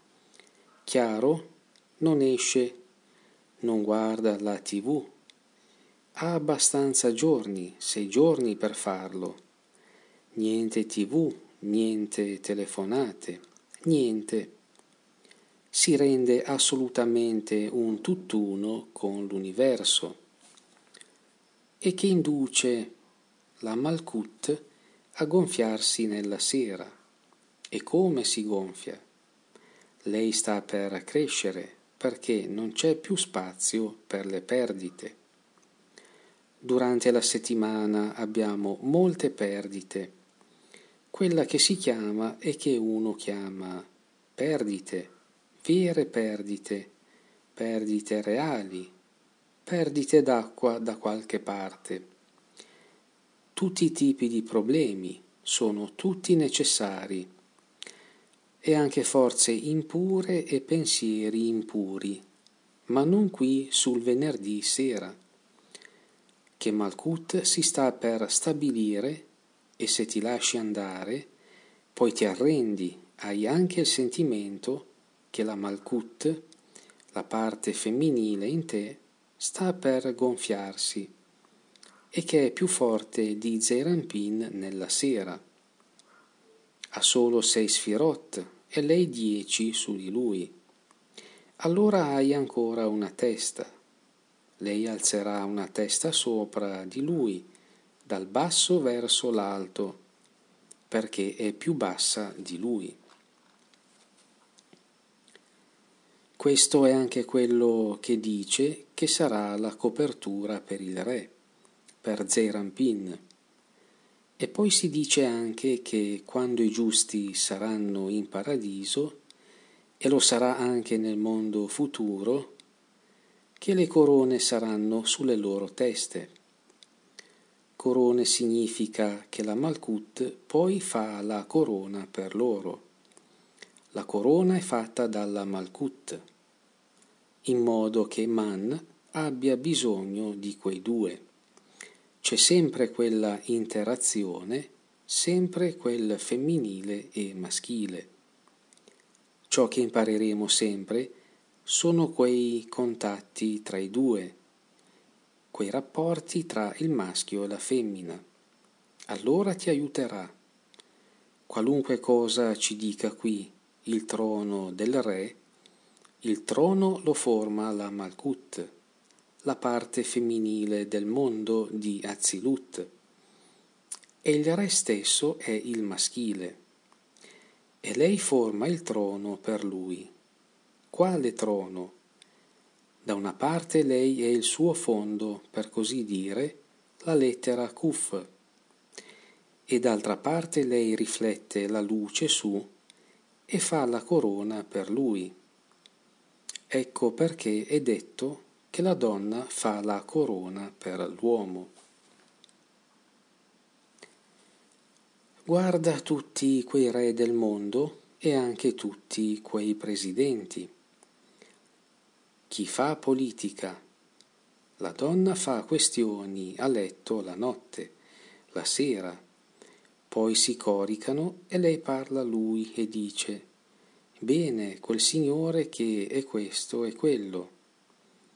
Chiaro? Non esce, non guarda la TV. Ha abbastanza giorni, 6 giorni per farlo. Niente TV, niente telefonate, niente. Si rende assolutamente un tutt'uno con l'universo. E che induce la Malkut a gonfiarsi nella sera. E come si gonfia? Lei sta per crescere perché non c'è più spazio per le perdite. Durante la settimana abbiamo molte perdite, quella che si chiama e che uno chiama perdite, vere perdite, perdite reali, perdite d'acqua da qualche parte. Tutti i tipi di problemi sono tutti necessari e anche forze impure e pensieri impuri, ma non qui sul venerdì sera, che Malkut si sta per stabilire e se ti lasci andare, poi ti arrendi, hai anche il sentimento che la Malkut, la parte femminile in te, sta per gonfiarsi e che è più forte di Zerampin nella sera. Ha solo 6 sfirot e lei 10 su di lui. Allora hai ancora una testa. Lei alzerà una testa sopra di lui, dal basso verso l'alto, perché è più bassa di lui. Questo è anche quello che dice che sarà la copertura per il re, per Zerampin. E poi si dice anche che quando i giusti saranno in paradiso, e lo sarà anche nel mondo futuro, che le corone saranno sulle loro teste. Corone significa che la Malkut poi fa la corona per loro. La corona è fatta dalla Malkut, in modo che Man abbia bisogno di quei due. C'è sempre quella interazione, sempre quel femminile e maschile. Ciò che impareremo sempre sono quei contatti tra i due, quei rapporti tra il maschio e la femmina. Allora ti aiuterà. Qualunque cosa ci dica qui il trono del re, il trono lo forma la Malkut, la parte femminile del mondo di Azilut, e il re stesso è il maschile, e lei forma il trono per lui. Quale trono? Da una parte lei è il suo fondo, per così dire, la lettera Kuf, e d'altra parte lei riflette la luce su e fa la corona per lui. Ecco perché è detto che la donna fa la corona per l'uomo. Guarda tutti quei re del mondo e anche tutti quei presidenti. Chi fa politica? La donna fa questioni a letto la notte, la sera, poi si coricano e lei parla a lui e dice: bene, quel signore che è questo e quello.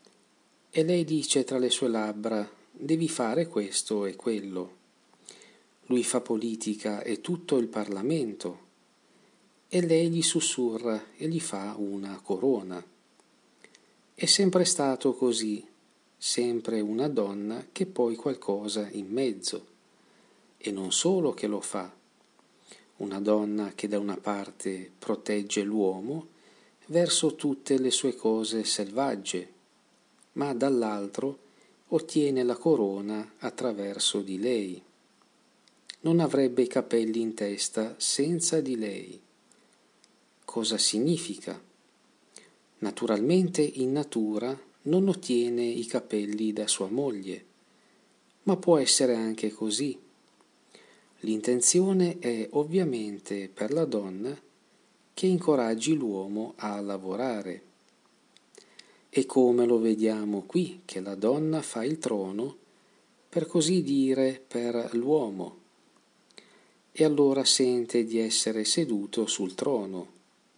E lei dice tra le sue labbra: devi fare questo e quello. Lui fa politica e tutto il Parlamento, e lei gli sussurra e gli fa una corona. È sempre stato così, sempre una donna che poi qualcosa in mezzo, e non solo che lo fa, una donna che da una parte protegge l'uomo verso tutte le sue cose selvagge, ma dall'altro ottiene la corona attraverso di lei. Non avrebbe i capelli in testa senza di lei. Cosa significa? Naturalmente in natura non ottiene i capelli da sua moglie, ma può essere anche così. L'intenzione è ovviamente per la donna che incoraggi l'uomo a lavorare. E come lo vediamo qui, che la donna fa il trono, per così dire, per l'uomo, e allora sente di essere seduto sul trono.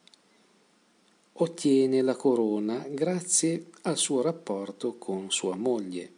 Ottiene la corona grazie al suo rapporto con sua moglie.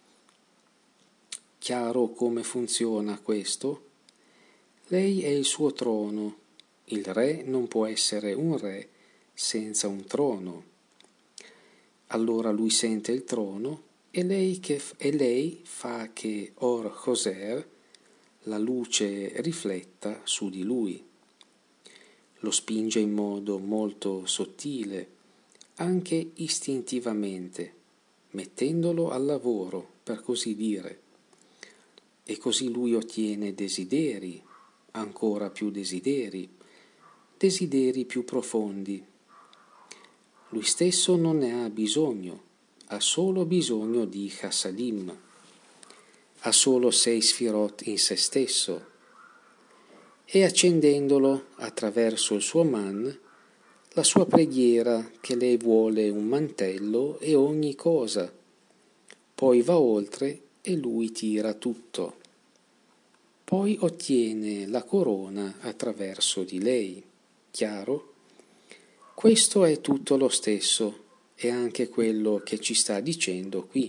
Chiaro come funziona questo? Lei è il suo trono. Il re non può essere un re senza un trono. Allora lui sente il trono e lei fa che Or Hoser, la luce, rifletta su di lui. Lo spinge in modo molto sottile, anche istintivamente, mettendolo al lavoro, per così dire. E così lui ottiene desideri, ancora più desideri più profondi. Lui stesso non ne ha bisogno, ha solo bisogno di Chassadim, ha solo 6 sfirot in se stesso, e accendendolo attraverso il suo man, la sua preghiera che lei vuole un mantello e ogni cosa, poi va oltre e lui tira tutto. Poi ottiene la corona attraverso di lei. Chiaro? Questo è tutto lo stesso, è anche quello che ci sta dicendo qui.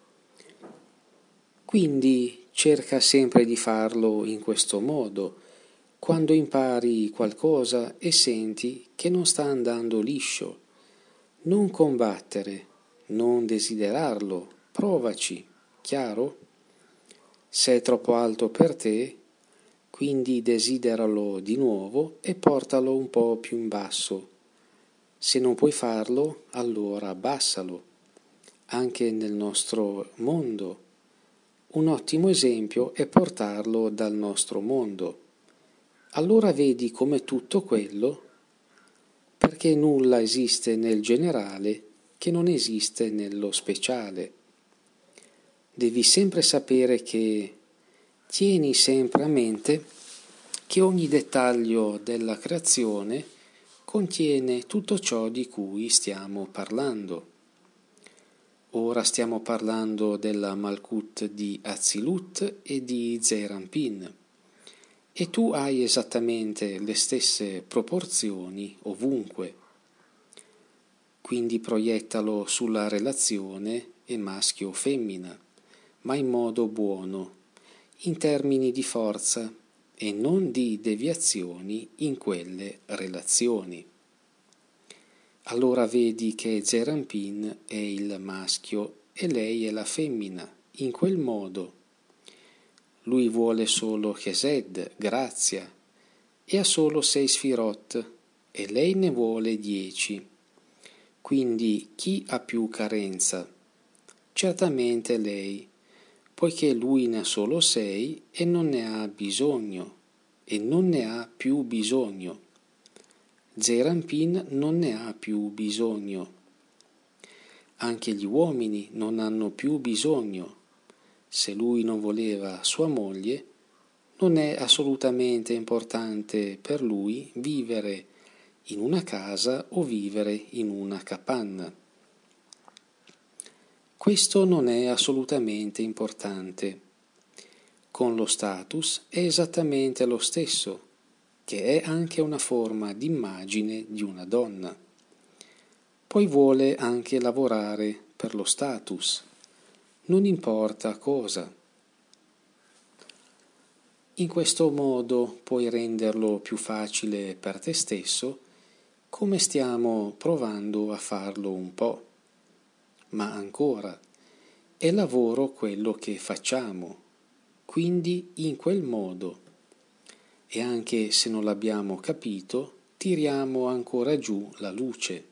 Quindi cerca sempre di farlo in questo modo, quando impari qualcosa e senti che non sta andando liscio. Non combattere, non desiderarlo, provaci, chiaro? Se è troppo alto per te, quindi desideralo di nuovo e portalo un po' più in basso. Se non puoi farlo, allora abbassalo. Anche nel nostro mondo. Un ottimo esempio è portarlo dal nostro mondo. Allora vedi come tutto quello, perché nulla esiste nel generale che non esiste nello speciale. Devi sempre sapere che tieni sempre a mente che ogni dettaglio della creazione contiene tutto ciò di cui stiamo parlando. Ora stiamo parlando della Malkut di Atzilut e di Zeir Anpin. E tu hai esattamente le stesse proporzioni ovunque. Quindi proiettalo sulla relazione e maschio-femmina, ma in modo buono, in termini di forza e non di deviazioni in quelle relazioni. Allora vedi che Zeir Anpin è il maschio e lei è la femmina, in quel modo. Lui vuole solo Chesed, grazia, e ha solo 6 sfirot, e lei ne vuole 10. Quindi chi ha più carenza? Certamente lei, poiché lui ne ha solo 6 e non ne ha bisogno, e non ne ha più bisogno. Zeir Anpin non ne ha più bisogno. Anche gli uomini non hanno più bisogno. Se lui non voleva sua moglie, non è assolutamente importante per lui vivere in una casa o vivere in una capanna. Questo non è assolutamente importante. Con lo status è esattamente lo stesso, che è anche una forma d'immagine di una donna. Poi vuole anche lavorare per lo status. Non importa cosa. In questo modo puoi renderlo più facile per te stesso, come stiamo provando a farlo un po'. Ma ancora, è lavoro quello che facciamo, quindi in quel modo. E anche se non l'abbiamo capito, tiriamo ancora giù la luce.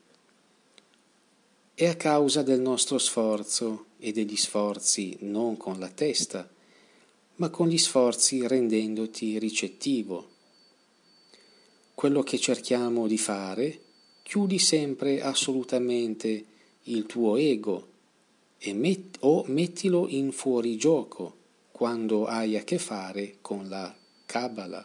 È a causa del nostro sforzo e degli sforzi non con la testa, ma con gli sforzi rendendoti ricettivo. Quello che cerchiamo di fare, chiudi sempre assolutamente il tuo ego e mettilo in fuorigioco quando hai a che fare con la Kabbalah.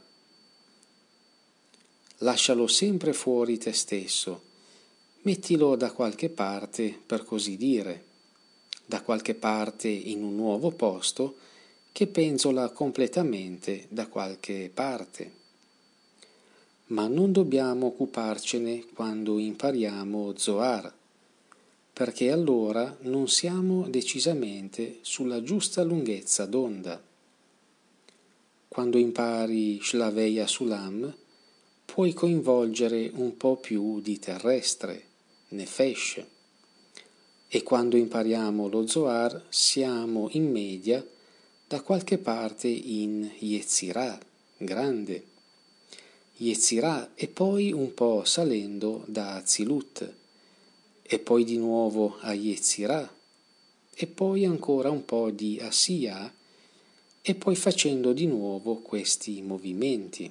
Lascialo sempre fuori te stesso, mettilo da qualche parte, per così dire, da qualche parte in un nuovo posto che penzola completamente da qualche parte. Ma non dobbiamo occuparcene quando impariamo Zohar, perché allora non siamo decisamente sulla giusta lunghezza d'onda. Quando impari Shlavei Sulam, puoi coinvolgere un po' più di terrestre, Nefesh, e quando impariamo lo Zohar siamo in media da qualche parte in Yetzirah, grande, Yetzirah e poi un po' salendo da Atzilut, e poi di nuovo a Yetzirah, e poi ancora un po' di Asiyah, e poi facendo di nuovo questi movimenti.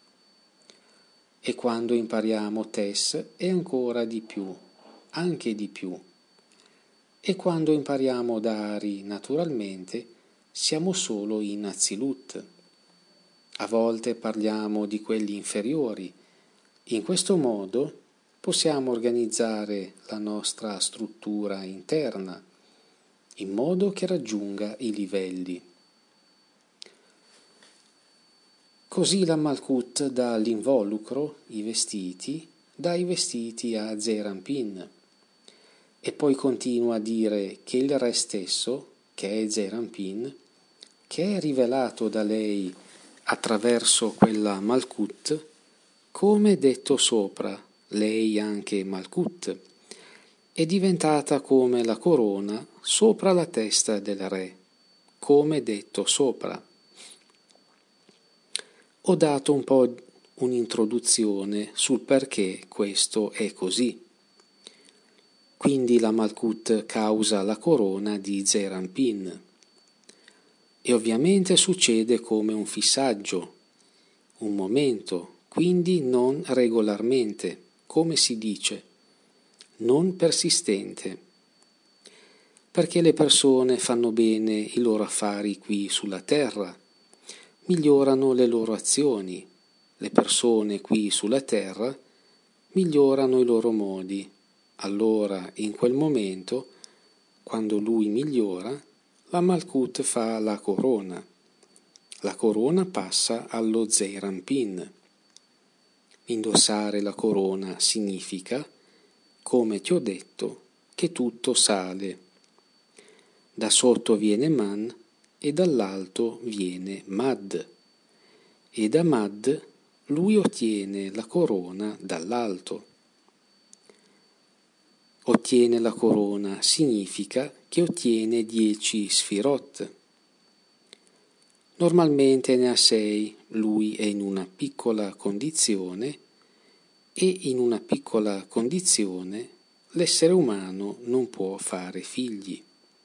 E quando impariamo Tes è ancora di più, anche di più. E quando impariamo Dari, naturalmente, siamo solo in Atzilut. A volte parliamo di quelli inferiori. In questo modo possiamo organizzare la nostra struttura interna, in modo che raggiunga i livelli. Così la Malkut dà l'involucro, i vestiti, dà i vestiti a Zeir Anpin, e poi continua a dire che il Re stesso, che è Zeir Anpin, che è rivelato da lei attraverso quella Malkut, come detto sopra, lei anche Malkut, è diventata come la corona sopra la testa del Re, come detto sopra. Ho dato un po' un'introduzione sul perché questo è così. Quindi la Malkut causa la corona di Zeir Anpin. E ovviamente succede come un fissaggio, un momento, quindi non regolarmente, come si dice, non persistente. Perché le persone fanno bene i loro affari qui sulla terra, migliorano le loro azioni, le persone qui sulla terra migliorano i loro modi. Allora, in quel momento, quando lui migliora, la Malkut fa la corona. La corona passa allo Zeir Anpin. Indossare la corona significa, come ti ho detto, che tutto sale. Da sotto viene Man e dall'alto viene Mad. E da Mad lui ottiene la corona dall'alto. Ottiene la corona significa che ottiene 10 sfirot. Normalmente ne ha 6, lui è in una piccola condizione e in una piccola condizione l'essere umano non può fare figli.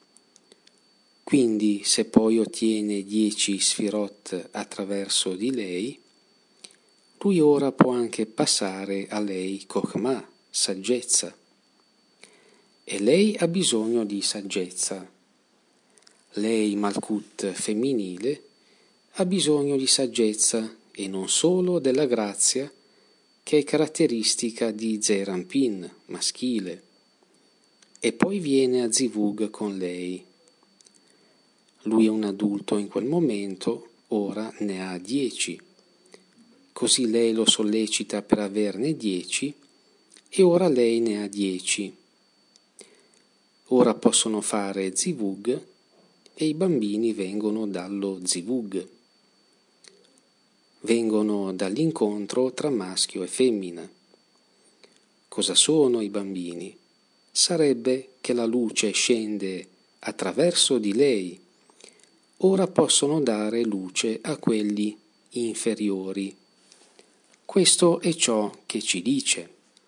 Quindi se poi ottiene 10 sfirot attraverso di lei, lui ora può anche passare a lei Chokhmah, saggezza. E lei ha bisogno di saggezza. Lei, Malkut femminile, ha bisogno di saggezza e non solo della grazia che è caratteristica di Zeir Anpin, maschile. E poi viene a Zivug con lei. Lui è un adulto in quel momento, ora ne ha 10. Così lei lo sollecita per averne 10 e ora lei ne ha 10. Ora possono fare Zivug e i bambini vengono dallo Zivug. vengono dall'incontro tra maschio e femmina. Cosa sono i bambini? Sarebbe che la luce scende attraverso di lei. Ora possono dare luce a quelli inferiori. Questo è ciò che ci dice.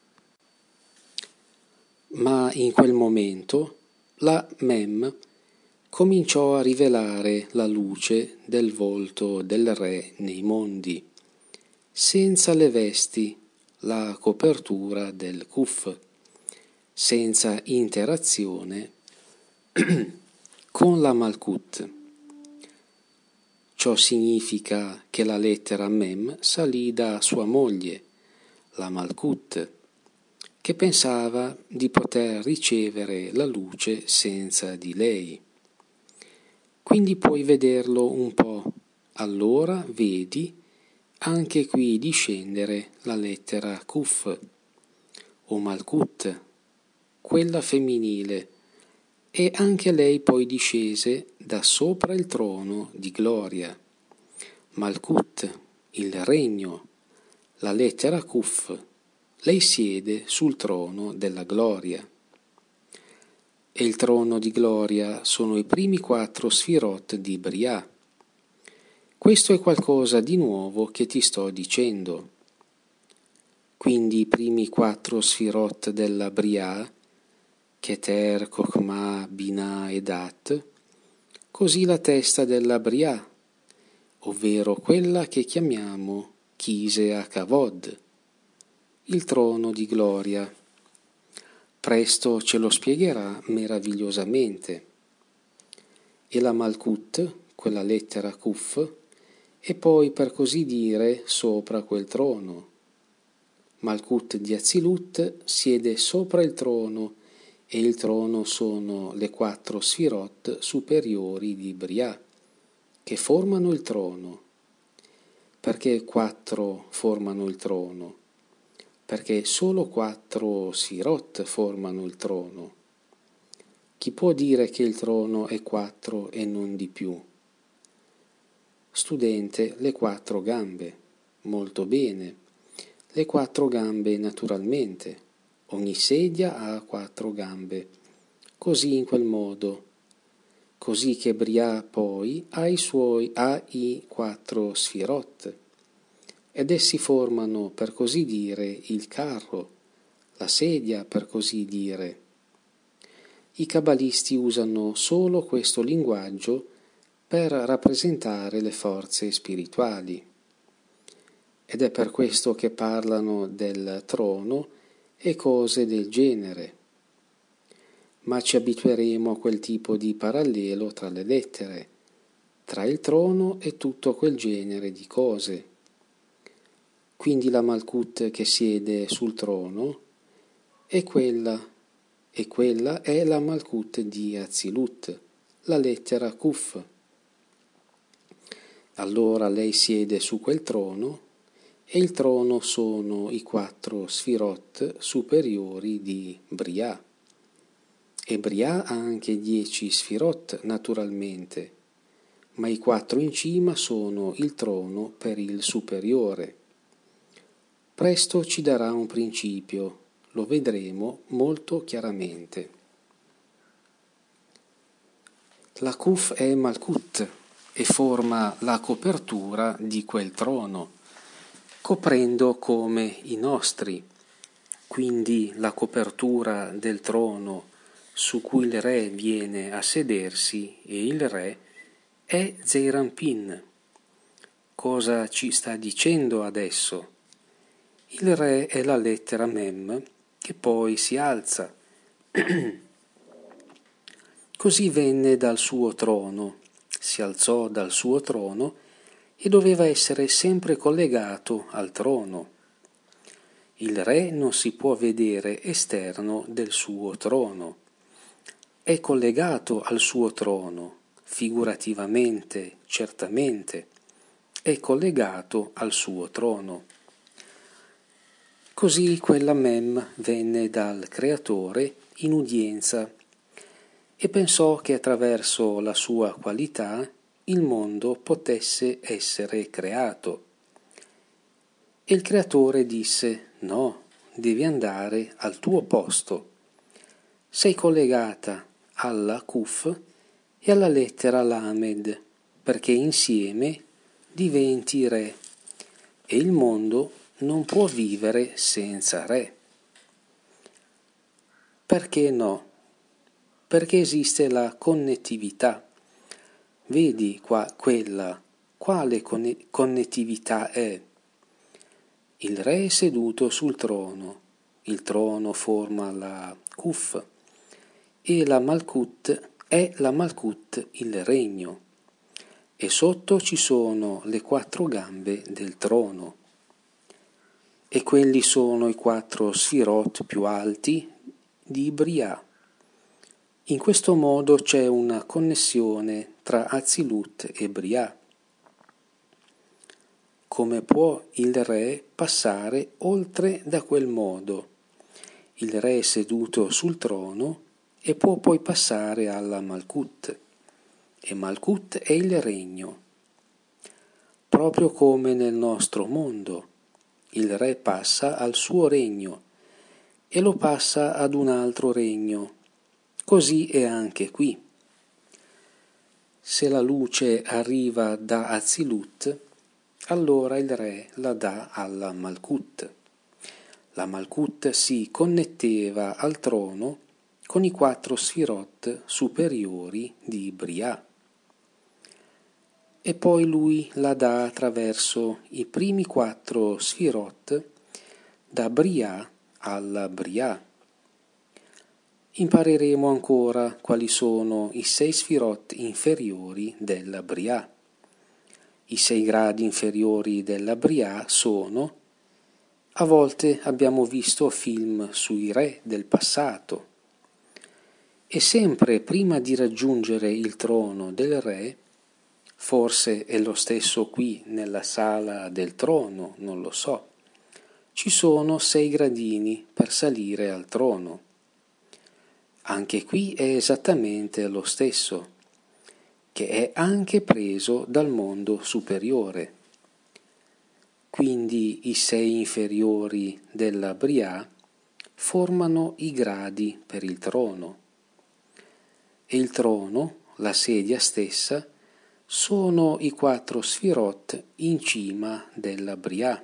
Ma in quel momento la Mem cominciò a rivelare la luce del volto del re nei mondi, senza le vesti, la copertura del Kuf, senza interazione con la Malkut. Ciò significa che la lettera Mem salì da sua moglie, la Malkut, che pensava di poter ricevere la luce senza di lei. Quindi puoi vederlo un po', allora vedi anche qui discendere la lettera Kuf o Malkut, quella femminile, e anche lei poi discese da sopra il trono di gloria. Malkut, il regno, la lettera Kuf, lei siede sul trono della gloria. E il trono di gloria sono i primi 4 sfirot di Briah. Questo è qualcosa di nuovo che ti sto dicendo. Quindi i primi 4 sfirot della Briah, Keter, Chokhmah, Binah e Dat, così la testa della Briah, ovvero quella che chiamiamo Kiseh Kavod, il trono di gloria. Presto ce lo spiegherà meravigliosamente. E la Malkut, quella lettera Kuf, è poi per così dire sopra quel trono. Malkut di Azilut siede sopra il trono e il trono sono le 4 sfirot superiori di Briah che formano il trono. Perché 4 formano il trono? Perché solo 4 sfirot formano il trono. Chi può dire che il trono è 4 e non di più? Studente, le 4 gambe. Molto bene. Le 4 gambe naturalmente. Ogni sedia ha 4 gambe. Così in quel modo. Così che Briah poi ha i 4 sfirot. Ed essi formano, per così dire, il carro, la sedia, per così dire. I cabalisti usano solo questo linguaggio per rappresentare le forze spirituali. Ed è per questo che parlano del trono e cose del genere. Ma ci abitueremo a quel tipo di parallelo tra le lettere, tra il trono e tutto quel genere di cose. Quindi la Malkut che siede sul trono è quella è la Malkut di Azilut, la lettera Kuf. Allora lei siede su quel trono e il trono sono i 4 sfirot superiori di Briah. E Briah ha anche 10 sfirot naturalmente, ma i 4 in cima sono il trono per il superiore. Presto ci darà un principio, lo vedremo molto chiaramente. La Kuf è Malkut e forma la copertura di quel trono, coprendo come i nostri. Quindi la copertura del trono su cui il re viene a sedersi e il re è Zeir Anpin. Cosa ci sta dicendo adesso? Il re è la lettera Mem che poi si alza. Così venne dal suo trono, si alzò dal suo trono e doveva essere sempre collegato al trono. Il re non si può vedere esterno del suo trono. È collegato al suo trono, figurativamente, certamente, è collegato al suo trono. Così quella Mem venne dal Creatore in udienza e pensò che attraverso la sua qualità il mondo potesse essere creato. E il creatore disse: no, devi andare al tuo posto. Sei collegata alla Kuf e alla lettera Lamed, perché insieme diventi re, e il mondo non può vivere senza re. Perché no? Perché esiste la connettività. Vedi qua quella. Quale connettività è? Il re è seduto sul trono, il trono forma la Kuf e la Malkut è la Malkut il regno, e sotto ci sono le 4 gambe del trono, e quelli sono i 4 sfirot più alti di Briah. In questo modo c'è una connessione tra Azilut e Briah. Come può il re passare oltre da quel modo? Il re è seduto sul trono e può poi passare alla Malkut, e Malkut è il regno. Proprio come nel nostro mondo, il re passa al suo regno e lo passa ad un altro regno. Così è anche qui. Se la luce arriva da Azilut, allora il re la dà alla Malkut. La Malkut si connetteva al trono con i 4 sfirot superiori di Briah. E poi lui la dà attraverso i primi 4 sfirot da Briah alla Briah. Impareremo ancora quali sono i 6 sfirot inferiori della Briah. I 6 gradi inferiori della Briah sono: a volte abbiamo visto film sui re del passato, e sempre prima di raggiungere il trono del re, forse è lo stesso qui nella sala del trono, non lo so, ci sono 6 gradini per salire al trono. Anche qui è esattamente lo stesso, che è anche preso dal mondo superiore. Quindi i 6 inferiori della Briah formano i gradi per il trono. E il trono, la sedia stessa, sono i 4 sfirot in cima della Briah.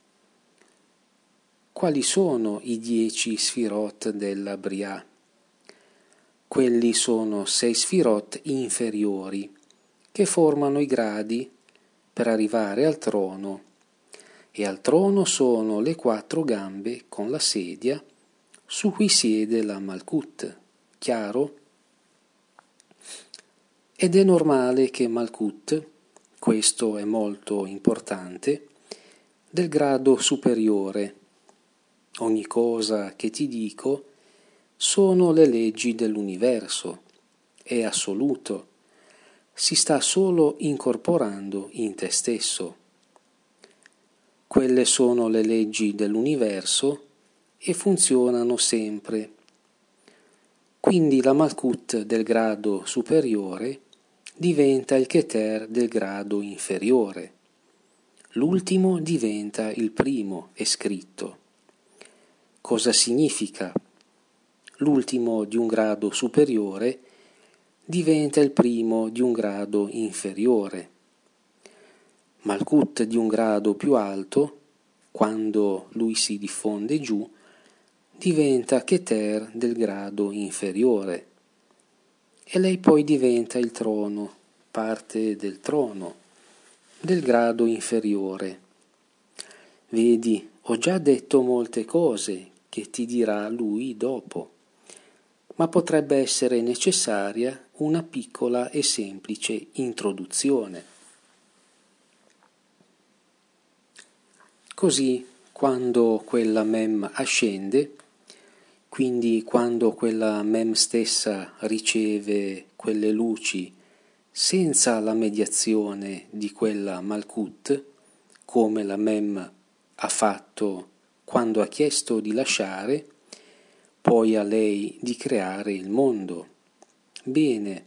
Quali sono i 10 sfirot della Briah? Quelli sono 6 sfirot inferiori che formano i gradi per arrivare al trono, e al trono sono le 4 gambe con la sedia su cui siede la Malkut. Chiaro? Ed è normale che Malkut, questo è molto importante, del grado superiore. Ogni cosa che ti dico sono le leggi dell'universo, è assoluto, si sta solo incorporando in te stesso. Quelle sono le leggi dell'universo e funzionano sempre. Quindi la Malkut del grado superiore diventa il Keter del grado inferiore. L'ultimo diventa il primo, è scritto. Cosa significa? L'ultimo di un grado superiore diventa il primo di un grado inferiore. Malkut di un grado più alto, quando lui si diffonde giù, diventa Keter del grado inferiore, e lei poi diventa il trono, parte del trono, del grado inferiore. Vedi, ho già detto molte cose che ti dirà lui dopo, ma potrebbe essere necessaria una piccola e semplice introduzione. Così, quando quella Mem ascende, quindi quando quella Mem stessa riceve quelle luci senza la mediazione di quella Malkut, come la Mem ha fatto quando ha chiesto di lasciare, poi a lei di creare il mondo. Bene,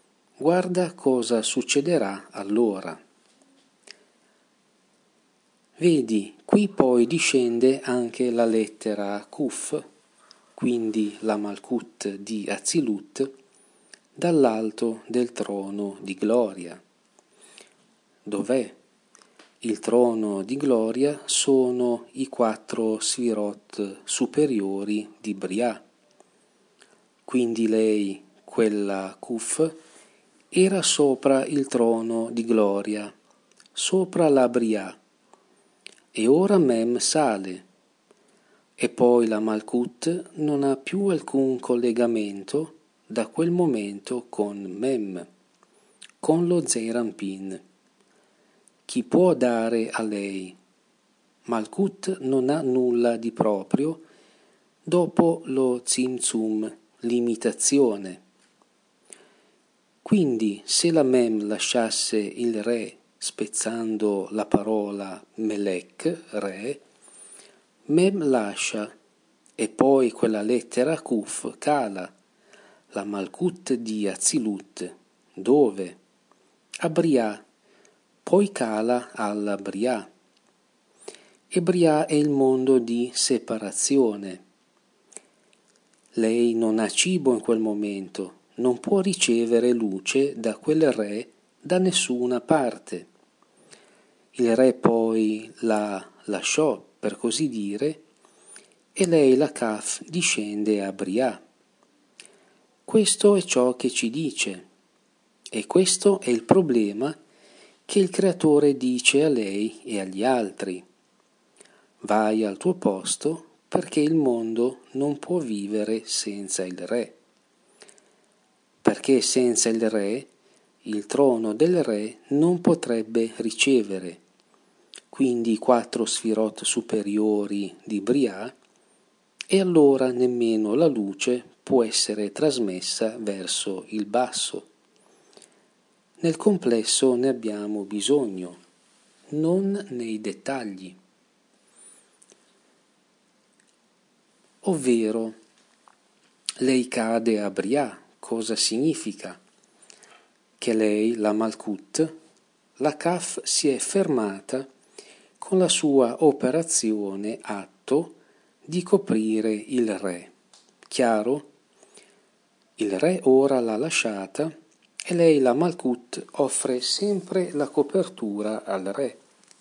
guarda cosa succederà allora. Vedi, qui poi discende anche la lettera Kuf, quindi la Malkut di Atzilut, dall'alto del trono di gloria. Dov'è? Il trono di gloria sono i 4 Sfirot superiori di Briah. Quindi lei, quella Kuf, era sopra il trono di gloria, sopra la Briah, e ora Mem sale, e poi la Malkut non ha più alcun collegamento da quel momento con Mem, con lo Zeir Anpin. Chi può dare a lei? Malkut non ha nulla di proprio dopo lo Tzimtzum, l'imitazione. Quindi se la Mem lasciasse il Re spezzando la parola Melech, Re, Mem lascia, e poi quella lettera Kuf cala, la Malkut di Atzilut, dove? A Briah, poi cala alla Briah. E Briah è il mondo di separazione. Lei non ha cibo in quel momento, non può ricevere luce da quel Re da nessuna parte. Il Re poi la lasciò, per così dire, e lei, la Kaf, discende a Briah. Questo è ciò che ci dice, e questo è il problema che il Creatore dice a lei e agli altri. Vai al tuo posto perché il mondo non può vivere senza il Re. Perché senza il Re, il trono del Re non potrebbe ricevere, quindi i 4 Sfirot superiori di Briah, e allora nemmeno la luce può essere trasmessa verso il basso. Nel complesso ne abbiamo bisogno, non nei dettagli. Ovvero, lei cade a Briah. Cosa significa? Che lei, la Malkut, la Kaf, si è fermata con la sua operazione atto di coprire il Re. Chiaro? Il Re ora l'ha lasciata e lei, la Malkut, offre sempre la copertura al Re.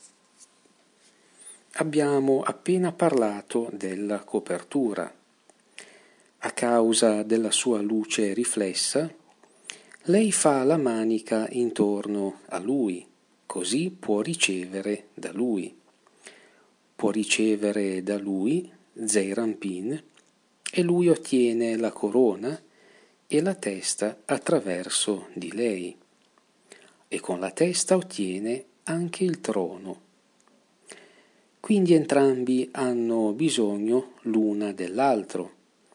Abbiamo appena parlato della copertura. A causa della sua luce riflessa, lei fa la manica intorno a lui, così può ricevere da lui. Può ricevere da lui Zeir Anpin e lui ottiene la corona e la testa attraverso di lei. E con la testa ottiene anche il trono. Quindi entrambi hanno bisogno l'una dell'altro.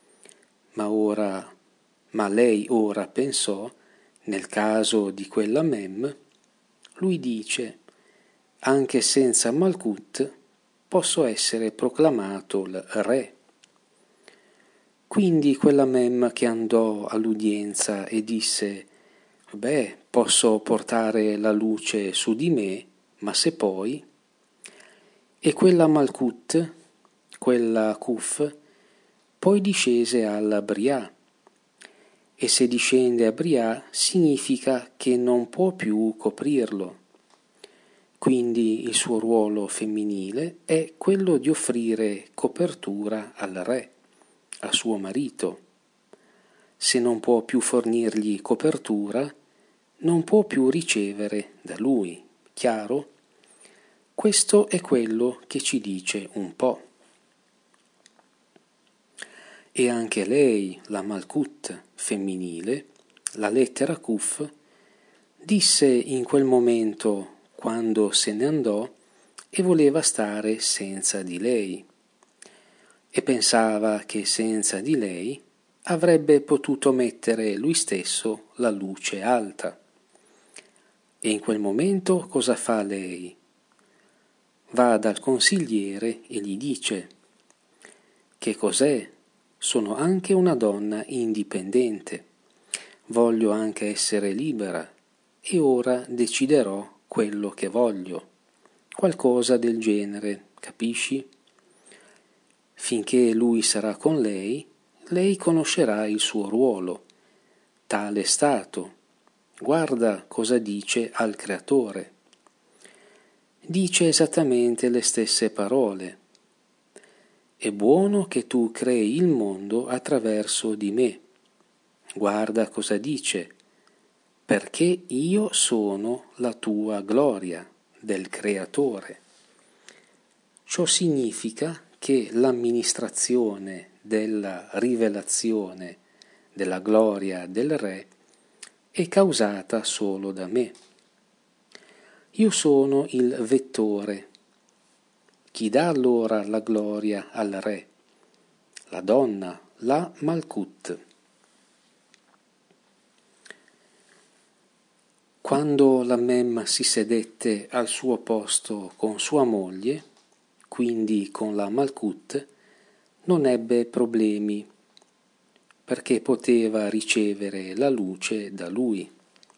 Ma lei ora pensò, nel caso di quella Mem, lui dice, anche senza Malkut posso essere proclamato il Re. Quindi quella Mem che andò all'udienza e disse, posso portare la luce su di me, ma se poi... E quella Malkut, quella Kuf, poi discese alla Briah, e se discende a Briah significa che non può più coprirlo. Quindi il suo ruolo femminile è quello di offrire copertura al Re, a suo marito. Se non può più fornirgli copertura, non può più ricevere da lui. Chiaro? Questo è quello che ci dice un po'. E anche lei, la Malkut femminile, la lettera Kuf, disse in quel momento, quando se ne andò, e voleva stare senza di lei, e pensava che senza di lei avrebbe potuto mettere lui stesso la luce alta. E in quel momento cosa fa lei? Va dal consigliere e gli dice: che cos'è? Sono anche una donna indipendente, voglio anche essere libera e ora deciderò quello che voglio. qualcosa del genere, capisci? Finché lui sarà con lei conoscerà il suo ruolo. Tale è stato. Guarda cosa dice al Creatore. Dice esattamente le stesse parole. È buono che tu crei il mondo attraverso di me. Guarda cosa dice. Perché io sono la tua gloria, del Creatore. Ciò significa che l'amministrazione della rivelazione della gloria del Re è causata solo da me. Io sono il vettore. Chi dà allora la gloria al Re? La donna, la Malkut. Quando la Mem si sedette al suo posto con sua moglie, quindi con la Malkut, non ebbe problemi, perché poteva ricevere la luce da lui.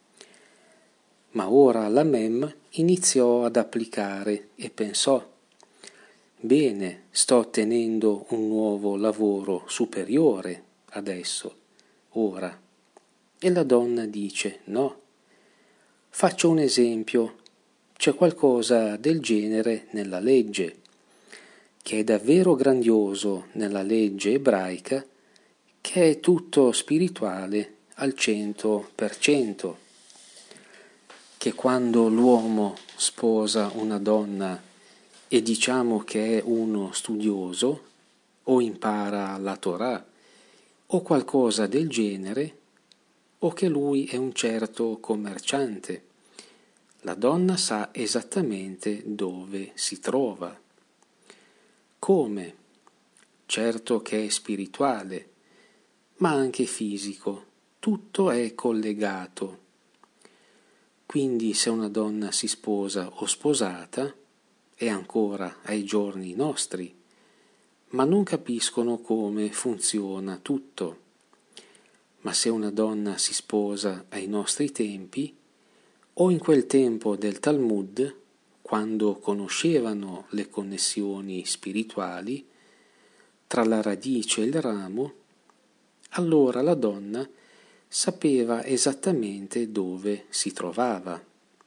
Ma ora la Mem iniziò ad applicare e pensò: bene, sto ottenendo un nuovo lavoro superiore adesso, ora. E la donna dice: no. Faccio un esempio. C'è qualcosa del genere nella legge, che è davvero grandioso nella legge ebraica, che è tutto spirituale al 100%, che quando l'uomo sposa una donna e diciamo che è uno studioso, o impara la Torah, o qualcosa del genere, o che lui è un certo commerciante, la donna sa esattamente dove si trova. Come? Certo che è spirituale, ma anche fisico, tutto è collegato. Quindi se una donna si sposa o sposata, è ancora ai giorni nostri, ma non capiscono come funziona tutto. Ma se una donna si sposa ai nostri tempi, o in quel tempo del Talmud, quando conoscevano le connessioni spirituali tra la radice e il ramo, allora la donna sapeva esattamente dove si trovava.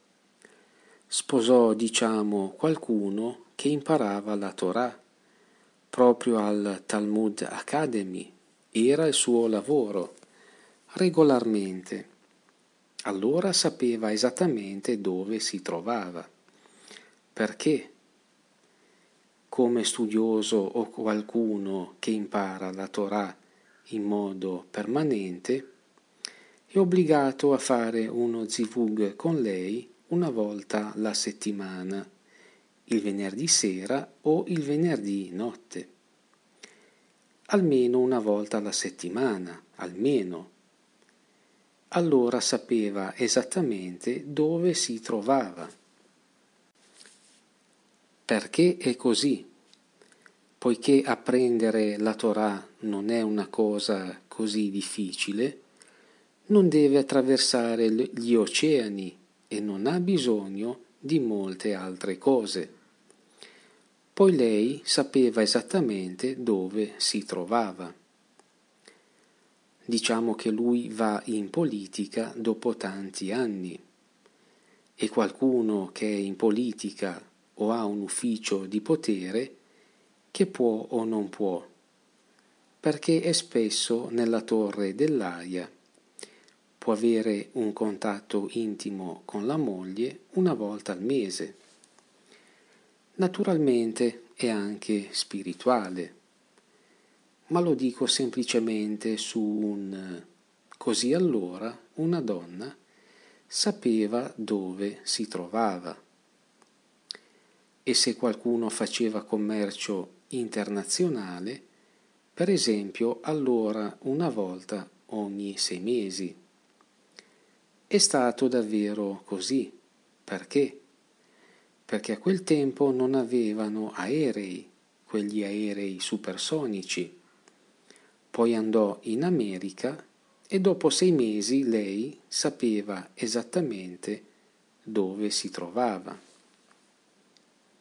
Sposò, diciamo, qualcuno che imparava la Torah, proprio al Talmud Academy, era il suo lavoro, regolarmente. Allora sapeva esattamente dove si trovava. Perché? Come studioso o qualcuno che impara la Torah in modo permanente, è obbligato a fare uno zivug con lei una volta alla settimana, il venerdì sera o il venerdì notte. Almeno una volta alla settimana, almeno. Allora sapeva esattamente dove si trovava. Perché è così? Poiché apprendere la Torah non è una cosa così difficile, non deve attraversare gli oceani e non ha bisogno di molte altre cose. Poi lei sapeva esattamente dove si trovava. Diciamo che lui va in politica dopo tanti anni e qualcuno che è in politica o ha un ufficio di potere che può o non può, perché è spesso nella torre dell'aia, può avere un contatto intimo con la moglie una volta al mese. Naturalmente è anche spirituale, ma lo dico semplicemente su un così allora una donna sapeva dove si trovava. E se qualcuno faceva commercio internazionale, per esempio, allora una volta ogni 6 mesi. È stato davvero così. Perché? Perché a quel tempo non avevano aerei, quegli aerei supersonici. Poi andò in America e dopo 6 mesi lei sapeva esattamente dove si trovava.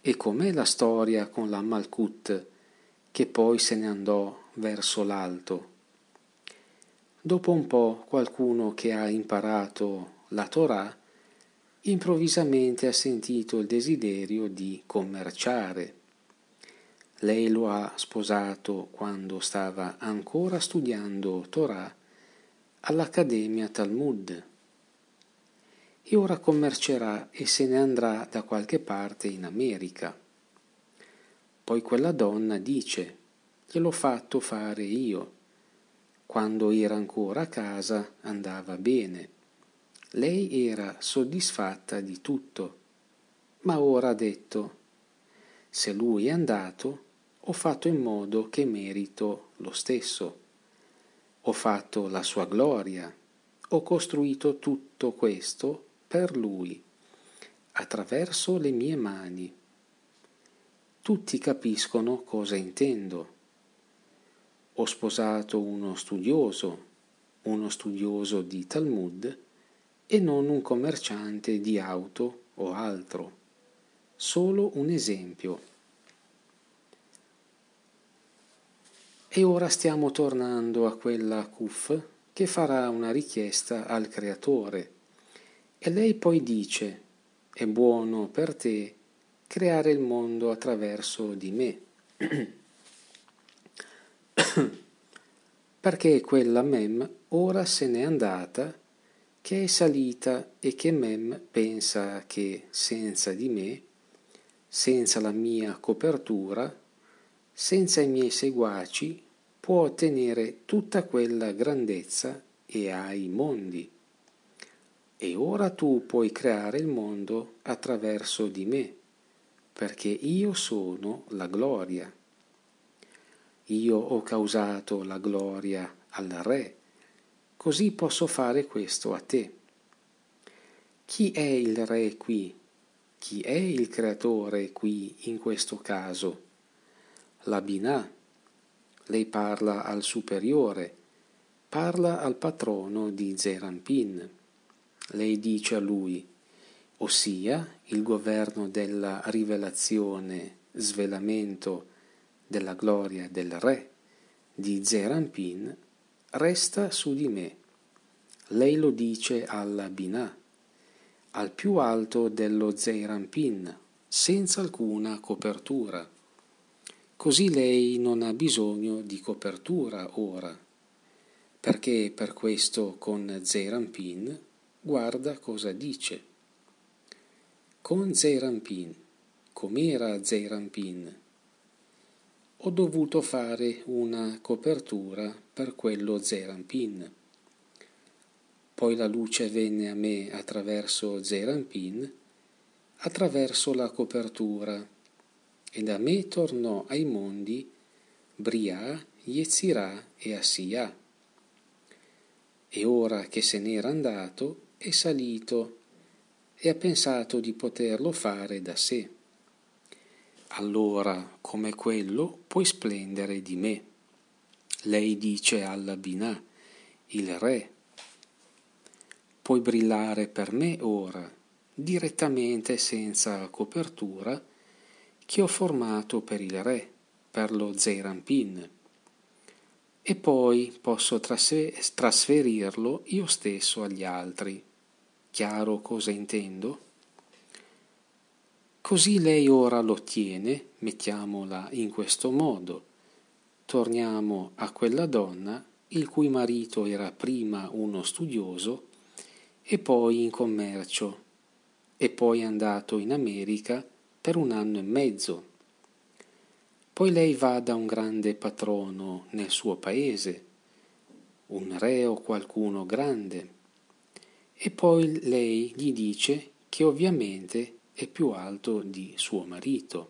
E com'è la storia con la Malkut, che poi se ne andò verso l'alto? Dopo un po' qualcuno che ha imparato la Torah improvvisamente ha sentito il desiderio di commerciare. Lei lo ha sposato quando stava ancora studiando Torah all'Accademia Talmud e ora commercerà e se ne andrà da qualche parte in America. Poi quella donna dice: gliel'ho fatto fare io. Quando era ancora a casa andava bene. Lei era soddisfatta di tutto, ma ora ha detto: se lui è andato, ho fatto in modo che merito lo stesso. Ho fatto la sua gloria, ho costruito tutto questo per lui, attraverso le mie mani. Tutti capiscono cosa intendo. Ho sposato uno studioso di Talmud e non un commerciante di auto o altro. Solo un esempio. E ora stiamo tornando a quella Kuf che farà una richiesta al Creatore. E lei poi dice: è buono per te creare il mondo attraverso di me. Perché quella Mem ora se n'è andata, che è salita e che Mem pensa che senza di me, senza la mia copertura, senza i miei seguaci, può ottenere tutta quella grandezza e ha i mondi. E ora tu puoi creare il mondo attraverso di me, perché io sono la gloria. Io ho causato la gloria al Re, così posso fare questo a te. Chi è il Re qui? Chi è il Creatore qui in questo caso? La Binah. Lei parla al superiore, parla al patrono di Zeir Anpin. Lei dice a lui, ossia il governo della rivelazione, svelamento della gloria del Re di Zeir Anpin, resta su di me. Lei lo dice alla Binah, al più alto dello Zeir Anpin, senza alcuna copertura. Così lei non ha bisogno di copertura ora, perché per questo con Zeir Anpin guarda cosa dice. Con Zeir Anpin, com'era Zeir Anpin? Ho dovuto fare una copertura per quello Zeir Anpin. Poi la luce venne a me attraverso Zeir Anpin, attraverso la copertura, e da me tornò ai mondi Briah, Yetzirah e Asiyah. E ora che se n'era andato, è salito e ha pensato di poterlo fare da sé. Allora, come quello, puoi splendere di me. Lei dice alla Binah, il Re, puoi brillare per me ora, direttamente senza copertura, che ho formato per il Re, per lo Zeir Anpin, e poi posso trasferirlo io stesso agli altri. Chiaro cosa intendo? Così lei ora lo ottiene, mettiamola in questo modo. Torniamo a quella donna, il cui marito era prima uno studioso e poi in commercio, e poi è andato in America per 1 anno e mezzo. Poi lei va da un grande patrono nel suo paese, un re o qualcuno grande, e poi lei gli dice che ovviamente è più alto di suo marito.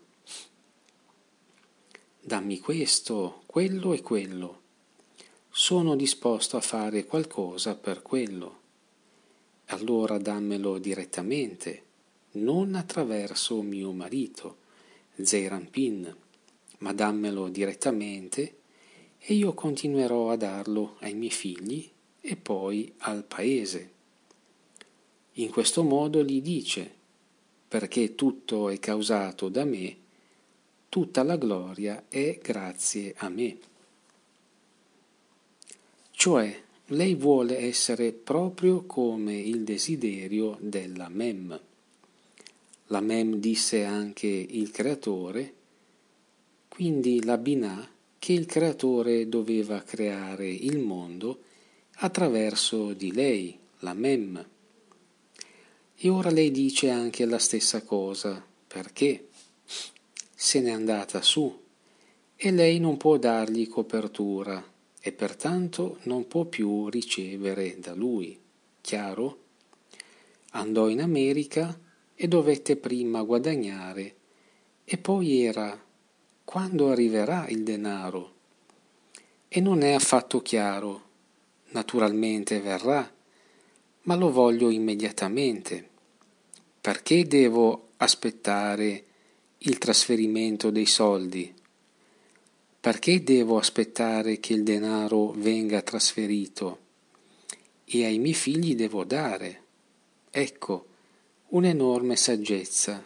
Dammi questo, quello e quello. Sono disposto a fare qualcosa per quello. Allora dammelo direttamente, non attraverso mio marito, Zeir Anpin, ma dammelo direttamente e io continuerò a darlo ai miei figli e poi al paese. In questo modo gli dice: perché tutto è causato da me, tutta la gloria è grazie a me. Cioè, lei vuole essere proprio come il desiderio della Mem. La Mem disse anche il creatore, quindi la Binah, che il creatore doveva creare il mondo attraverso di lei, la Mem. E ora lei dice anche la stessa cosa, perché se n'è andata su e lei non può dargli copertura e pertanto non può più ricevere da lui. Chiaro? Andò in America e dovette prima guadagnare e poi era quando arriverà il denaro? E non è affatto chiaro. Naturalmente verrà, ma lo voglio immediatamente. Perché devo aspettare il trasferimento dei soldi? Perché devo aspettare che il denaro venga trasferito? E ai miei figli devo dare. Ecco, un'enorme saggezza.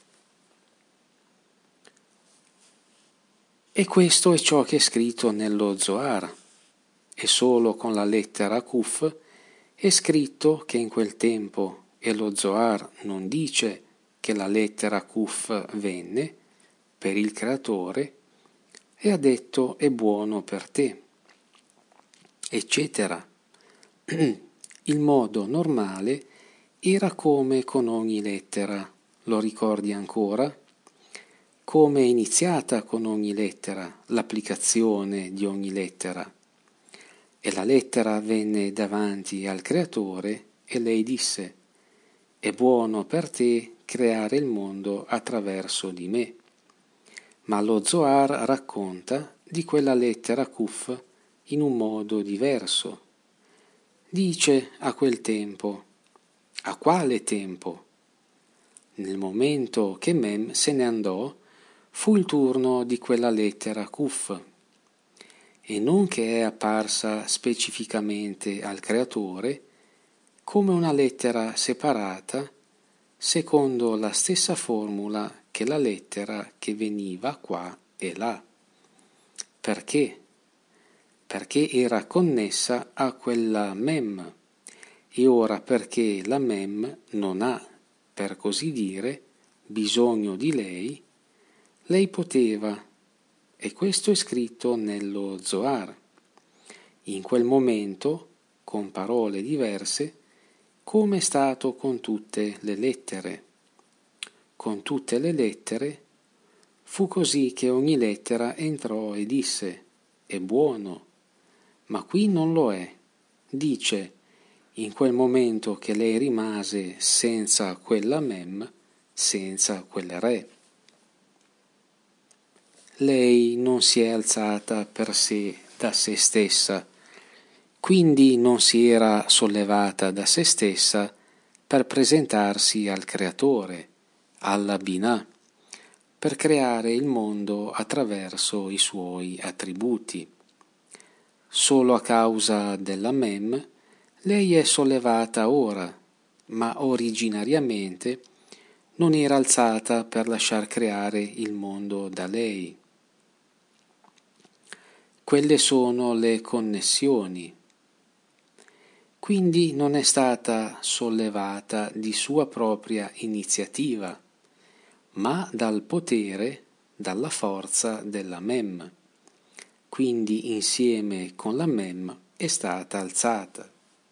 E questo è ciò che è scritto nello Zohar. E solo con la lettera Kuf è scritto che in quel tempo, e lo Zohar non dice che la lettera Kuf venne per il creatore e ha detto è buono per te, eccetera. Il modo normale era come con ogni lettera, lo ricordi ancora? Come è iniziata con ogni lettera, l'applicazione di ogni lettera. E la lettera venne davanti al creatore e lei disse: è buono per te creare il mondo attraverso di me. Ma lo Zohar racconta di quella lettera Kuf in un modo diverso. Dice a quel tempo. A quale tempo? Nel momento che Mem se ne andò, fu il turno di quella lettera Kuf. E non che è apparsa specificamente al creatore come una lettera separata secondo la stessa formula che la lettera che veniva qua e là. Perché? Perché era connessa a quella Mem, e ora perché la Mem non ha, per così dire, bisogno di lei poteva, e questo è scritto nello Zohar. In quel momento, con parole diverse, come è stato con tutte le lettere. Con tutte le lettere fu così che ogni lettera entrò e disse: è buono, ma qui non lo è. Dice, in quel momento che lei rimase senza quella Mem, senza quel re. Lei non si è alzata per sé da se stessa, quindi non si era sollevata da se stessa per presentarsi al Creatore, alla Binah, per creare il mondo attraverso i suoi attributi. Solo a causa della Mem lei è sollevata ora, ma originariamente non era alzata per lasciar creare il mondo da lei. Quelle sono le connessioni. Quindi non è stata sollevata di sua propria iniziativa, ma dal potere, dalla forza della Mem. Quindi insieme con la Mem è stata alzata.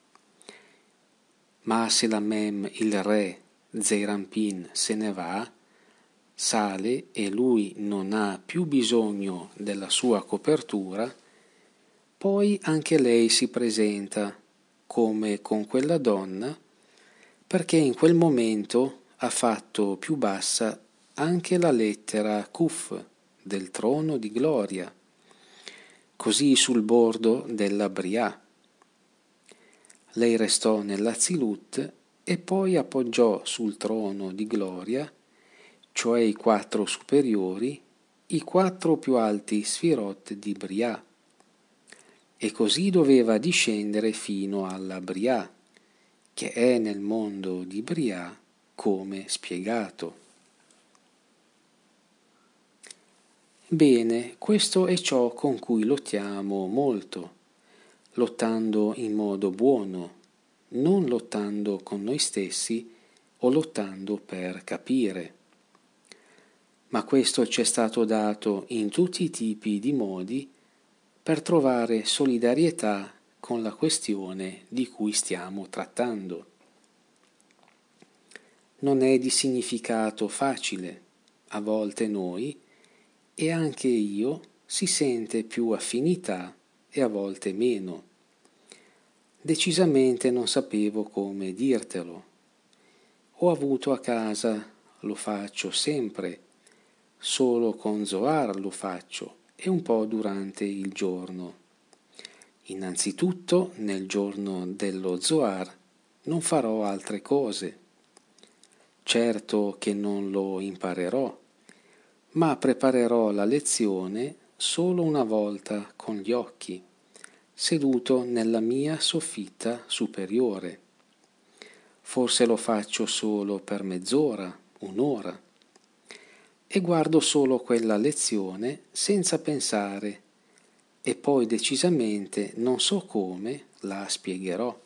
Ma se la Mem, il re Zeir Anpin, se ne va, sale e lui non ha più bisogno della sua copertura, poi anche lei si presenta, come con quella donna, perché in quel momento ha fatto più bassa anche la lettera Kuf del trono di gloria, così sul bordo della Briah. Lei restò nell'Azilut e poi appoggiò sul trono di gloria, cioè i 4 superiori, i 4 più alti Sfirot di Briah, e così doveva discendere fino alla Briah, che è nel mondo di Briah come spiegato. Bene, questo è ciò con cui lottiamo molto, lottando in modo buono, non lottando con noi stessi o lottando per capire. Ma questo ci è stato dato in tutti i tipi di modi per trovare solidarietà con la questione di cui stiamo trattando. Non è di significato facile, a volte noi, e anche io, si sente più affinità e a volte meno. Decisamente non sapevo come dirtelo. Ho avuto a casa, lo faccio sempre, solo con Zohar lo faccio e un po' durante il giorno. Innanzitutto, nel giorno dello Zohar, non farò altre cose. Certo che non lo imparerò, ma preparerò la lezione solo una volta con gli occhi, seduto nella mia soffitta superiore. Forse lo faccio solo per mezz'ora, un'ora, e guardo solo quella lezione senza pensare, e poi decisamente non so come la spiegherò.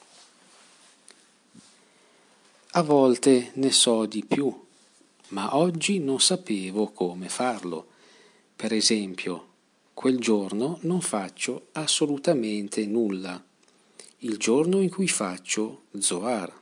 A volte ne so di più, ma oggi non sapevo come farlo. Per esempio, quel giorno non faccio assolutamente nulla, il giorno in cui faccio Zohar.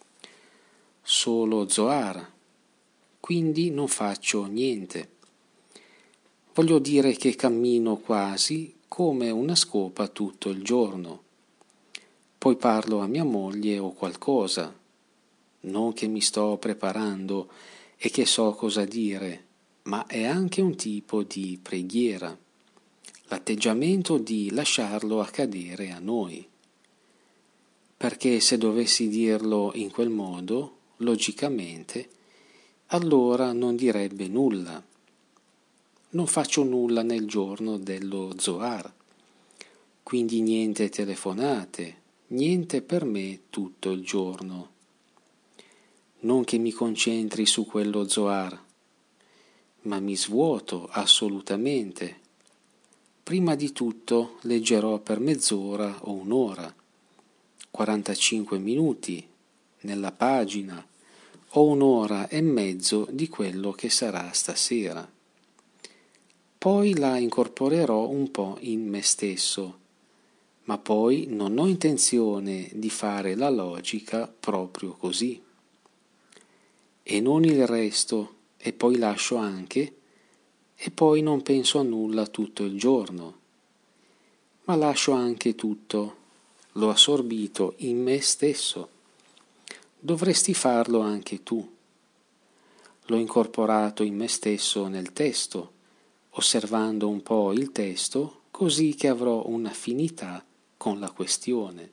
Solo Zohar, quindi non faccio niente. Voglio dire che cammino quasi come una scopa tutto il giorno. Poi parlo a mia moglie o qualcosa, non che mi sto preparando e che so cosa dire, ma è anche un tipo di preghiera, l'atteggiamento di lasciarlo accadere a noi. Perché se dovessi dirlo in quel modo, logicamente, allora non direbbe nulla. Non faccio nulla nel giorno dello Zohar, quindi niente telefonate, niente per me tutto il giorno. Non che mi concentri su quello Zohar, ma mi svuoto assolutamente. Prima di tutto leggerò per mezz'ora o un'ora, 45 minuti nella pagina o un'ora e mezzo di quello che sarà stasera. Poi la incorporerò un po' in me stesso, ma poi non ho intenzione di fare la logica proprio così. E non il resto, e poi lascio anche, e poi non penso a nulla tutto il giorno, ma lascio anche tutto, l'ho assorbito in me stesso. Dovresti farlo anche tu. L'ho incorporato in me stesso nel testo, osservando un po' il testo, così che avrò un'affinità con la questione.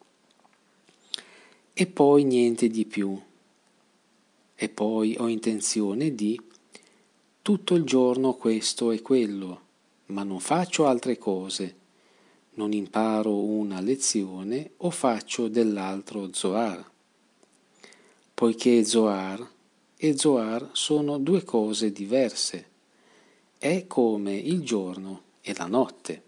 E poi niente di più. E poi ho intenzione di tutto il giorno questo e quello, ma non faccio altre cose, non imparo una lezione o faccio dell'altro Zohar, poiché Zohar e Zohar sono due cose diverse, è come il giorno e la notte.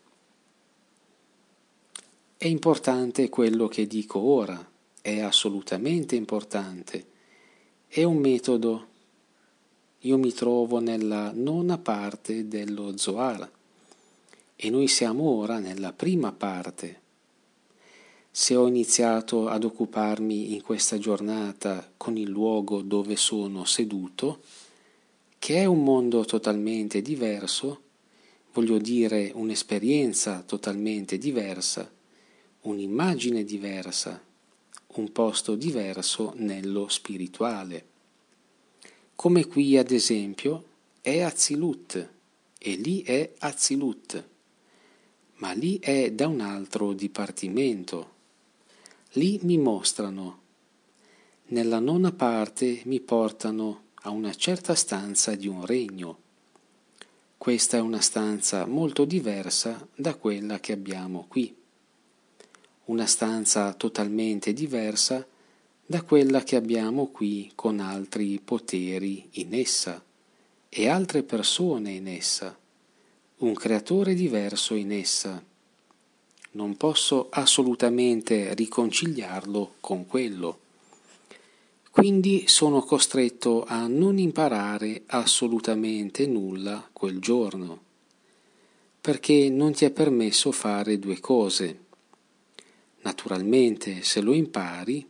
È importante quello che dico ora, è assolutamente importante. È un metodo. Io mi trovo nella nona parte dello Zohar e noi siamo ora nella prima parte. Se ho iniziato ad occuparmi in questa giornata con il luogo dove sono seduto, che è un mondo totalmente diverso, voglio dire un'esperienza totalmente diversa, un'immagine diversa, un posto diverso nello spirituale. Come qui ad esempio è Atzilut e lì è Atzilut, ma lì è da un altro dipartimento. Lì mi mostrano, nella nona parte mi portano a una certa stanza di un regno. Questa è una stanza molto diversa da quella che abbiamo qui. Una stanza totalmente diversa da quella che abbiamo qui con altri poteri in essa e altre persone in essa, un creatore diverso in essa. Non posso assolutamente riconciliarlo con quello. Quindi sono costretto a non imparare assolutamente nulla quel giorno, perché non ti è permesso fare due cose. Naturalmente, se lo impari,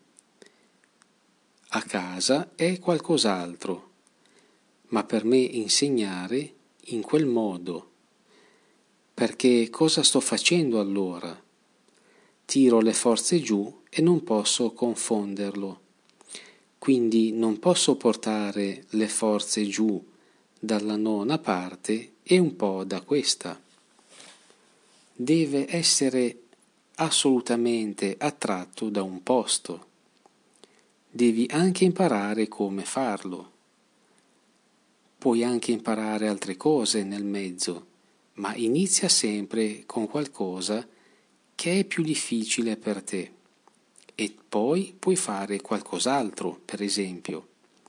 a casa è qualcos'altro, ma per me insegnare in quel modo. Perché cosa sto facendo allora? Tiro le forze giù e non posso confonderlo. Quindi non posso portare le forze giù dalla nona parte e un po' da questa. Deve essere assolutamente attratto da un posto. Devi anche imparare come farlo. Puoi anche imparare altre cose nel mezzo, ma inizia sempre con qualcosa che è più difficile per te e poi puoi fare qualcos'altro, per esempio.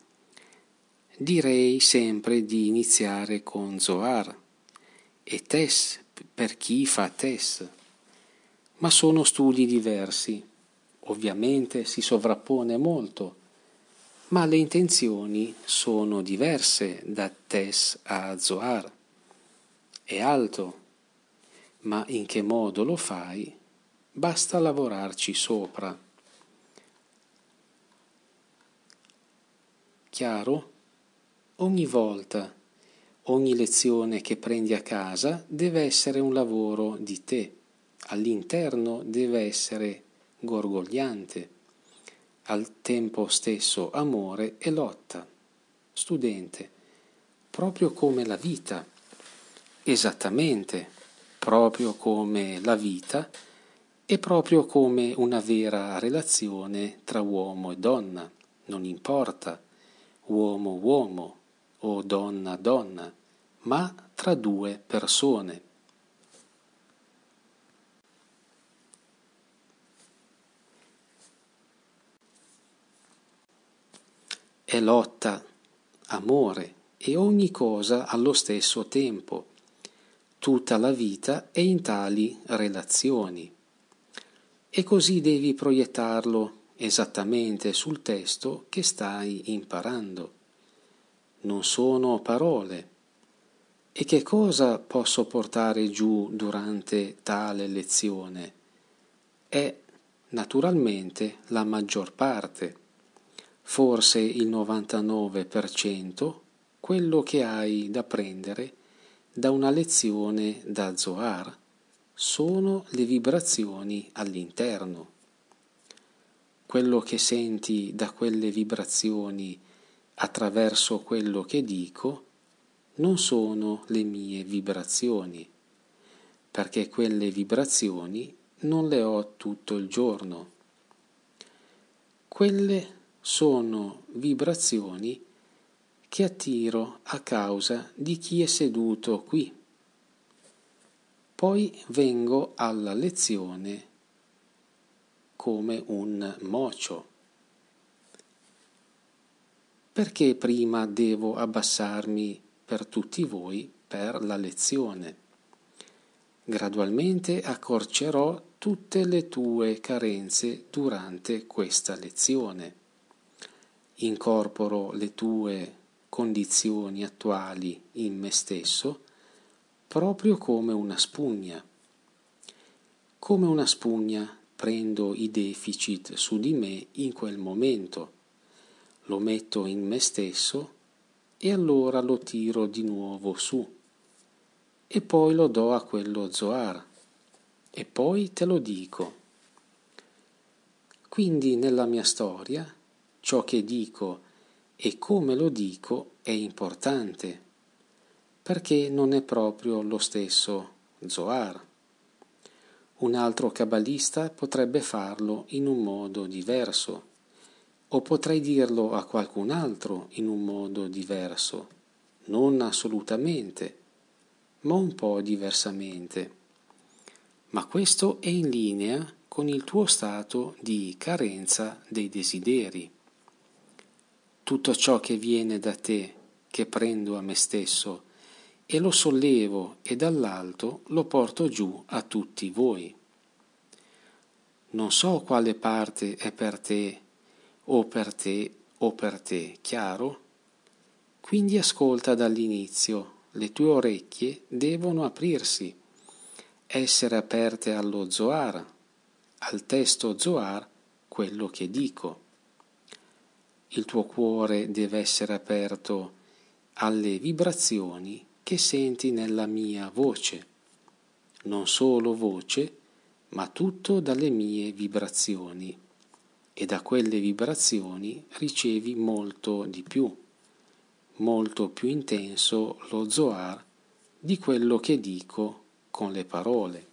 Direi sempre di iniziare con Zohar e Tess per chi fa Tess, ma sono studi diversi. Ovviamente si sovrappone molto, ma le intenzioni sono diverse da Tess a Zohar. È alto, ma in che modo lo fai? Basta lavorarci sopra. Chiaro? Ogni volta, ogni lezione che prendi a casa deve essere un lavoro di te. All'interno deve essere gorgogliante, al tempo stesso amore e lotta. Studente, proprio come la vita, esattamente, proprio come la vita e proprio come una vera relazione tra uomo e donna, non importa, uomo-uomo o donna-donna, ma tra due persone. È lotta, amore e ogni cosa allo stesso tempo. Tutta la vita è in tali relazioni. E così devi proiettarlo esattamente sul testo che stai imparando. Non sono parole. E che cosa posso portare giù durante tale lezione? È naturalmente la maggior parte. Forse il 99% quello che hai da prendere da una lezione da Zohar sono le vibrazioni all'interno. Quello che senti da quelle vibrazioni attraverso quello che dico non sono le mie vibrazioni, perché quelle vibrazioni non le ho tutto il giorno. Quelle sono vibrazioni che attiro a causa di chi è seduto qui. Poi vengo alla lezione come un mocio. Perché prima devo abbassarmi per tutti voi per la lezione? Gradualmente accorcerò tutte le tue carenze durante questa lezione. Incorporo le tue condizioni attuali in me stesso proprio come una spugna. Come una spugna prendo i deficit su di me in quel momento, lo metto in me stesso e allora lo tiro di nuovo su e poi lo do a quello Zohar e poi te lo dico. Quindi nella mia storia ciò che dico e come lo dico è importante, perché non è proprio lo stesso Zohar. Un altro kabbalista potrebbe farlo in un modo diverso, o potrei dirlo a qualcun altro in un modo diverso, non assolutamente, ma un po' diversamente. Ma questo è in linea con il tuo stato di carenza dei desideri. Tutto ciò che viene da te, che prendo a me stesso, e lo sollevo e dall'alto lo porto giù a tutti voi. Non so quale parte è per te, o per te, o per te, chiaro? Quindi ascolta dall'inizio, le tue orecchie devono aprirsi, essere aperte allo Zohar, al testo Zohar, quello che dico. Il tuo cuore deve essere aperto alle vibrazioni che senti nella mia voce, non solo voce, ma tutto dalle mie vibrazioni, e da quelle vibrazioni ricevi molto di più, molto più intenso lo Zohar di quello che dico con le parole.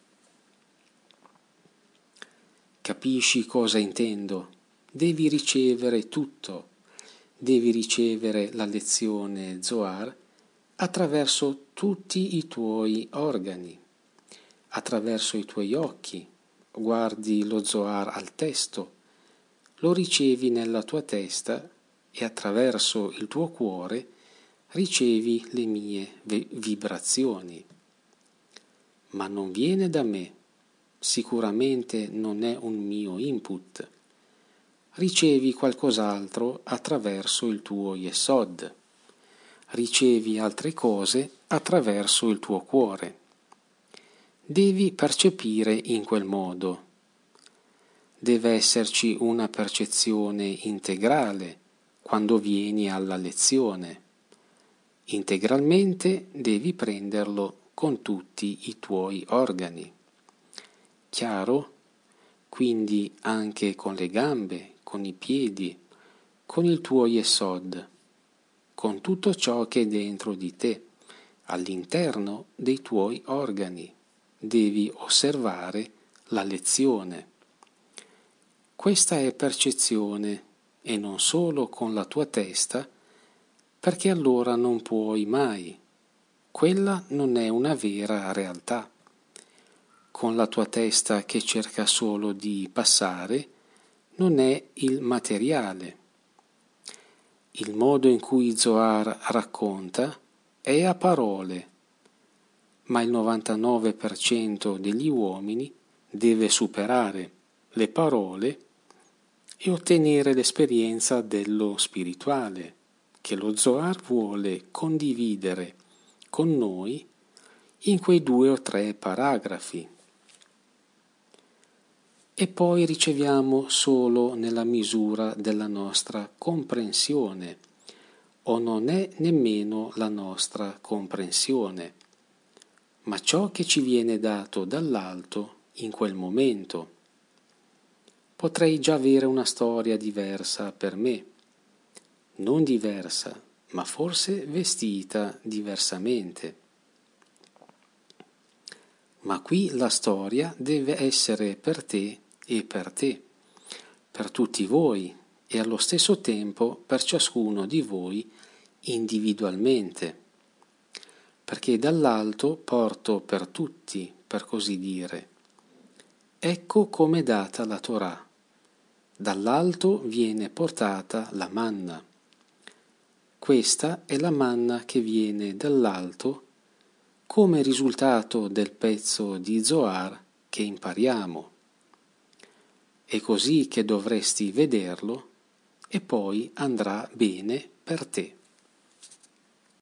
Capisci cosa intendo? Devi ricevere tutto, devi ricevere la lezione Zohar attraverso tutti i tuoi organi, attraverso i tuoi occhi, guardi lo Zohar al testo, lo ricevi nella tua testa e attraverso il tuo cuore ricevi le mie vibrazioni. Ma non viene da me, sicuramente non è un mio input. Ricevi qualcos'altro attraverso il tuo Yesod, ricevi altre cose attraverso il tuo cuore. Devi percepire in quel modo. Deve esserci una percezione integrale quando vieni alla lezione. Integralmente devi prenderlo con tutti i tuoi organi. Chiaro? Quindi anche con le gambe, con i piedi, con il tuo Yesod, con tutto ciò che è dentro di te, all'interno dei tuoi organi. Devi osservare la lezione. Questa è percezione, e non solo con la tua testa, perché allora non puoi mai. Quella non è una vera realtà. Con la tua testa che cerca solo di passare, non è il materiale. Il modo in cui Zohar racconta è a parole, ma il 99% degli uomini deve superare le parole e ottenere l'esperienza dello spirituale, che lo Zohar vuole condividere con noi in quei 2 o 3 paragrafi. E poi riceviamo solo nella misura della nostra comprensione, o non è nemmeno la nostra comprensione, ma ciò che ci viene dato dall'alto in quel momento. Potrei già avere una storia diversa per me, non diversa, ma forse vestita diversamente. Ma qui la storia deve essere per te e per tutti voi e allo stesso tempo per ciascuno di voi individualmente, perché dall'alto porto per tutti, per così dire. Ecco come è data la Torah. Dall'alto viene portata la manna. Questa è la manna che viene dall'alto come risultato del pezzo di Zohar che impariamo. È così che dovresti vederlo e poi andrà bene per te.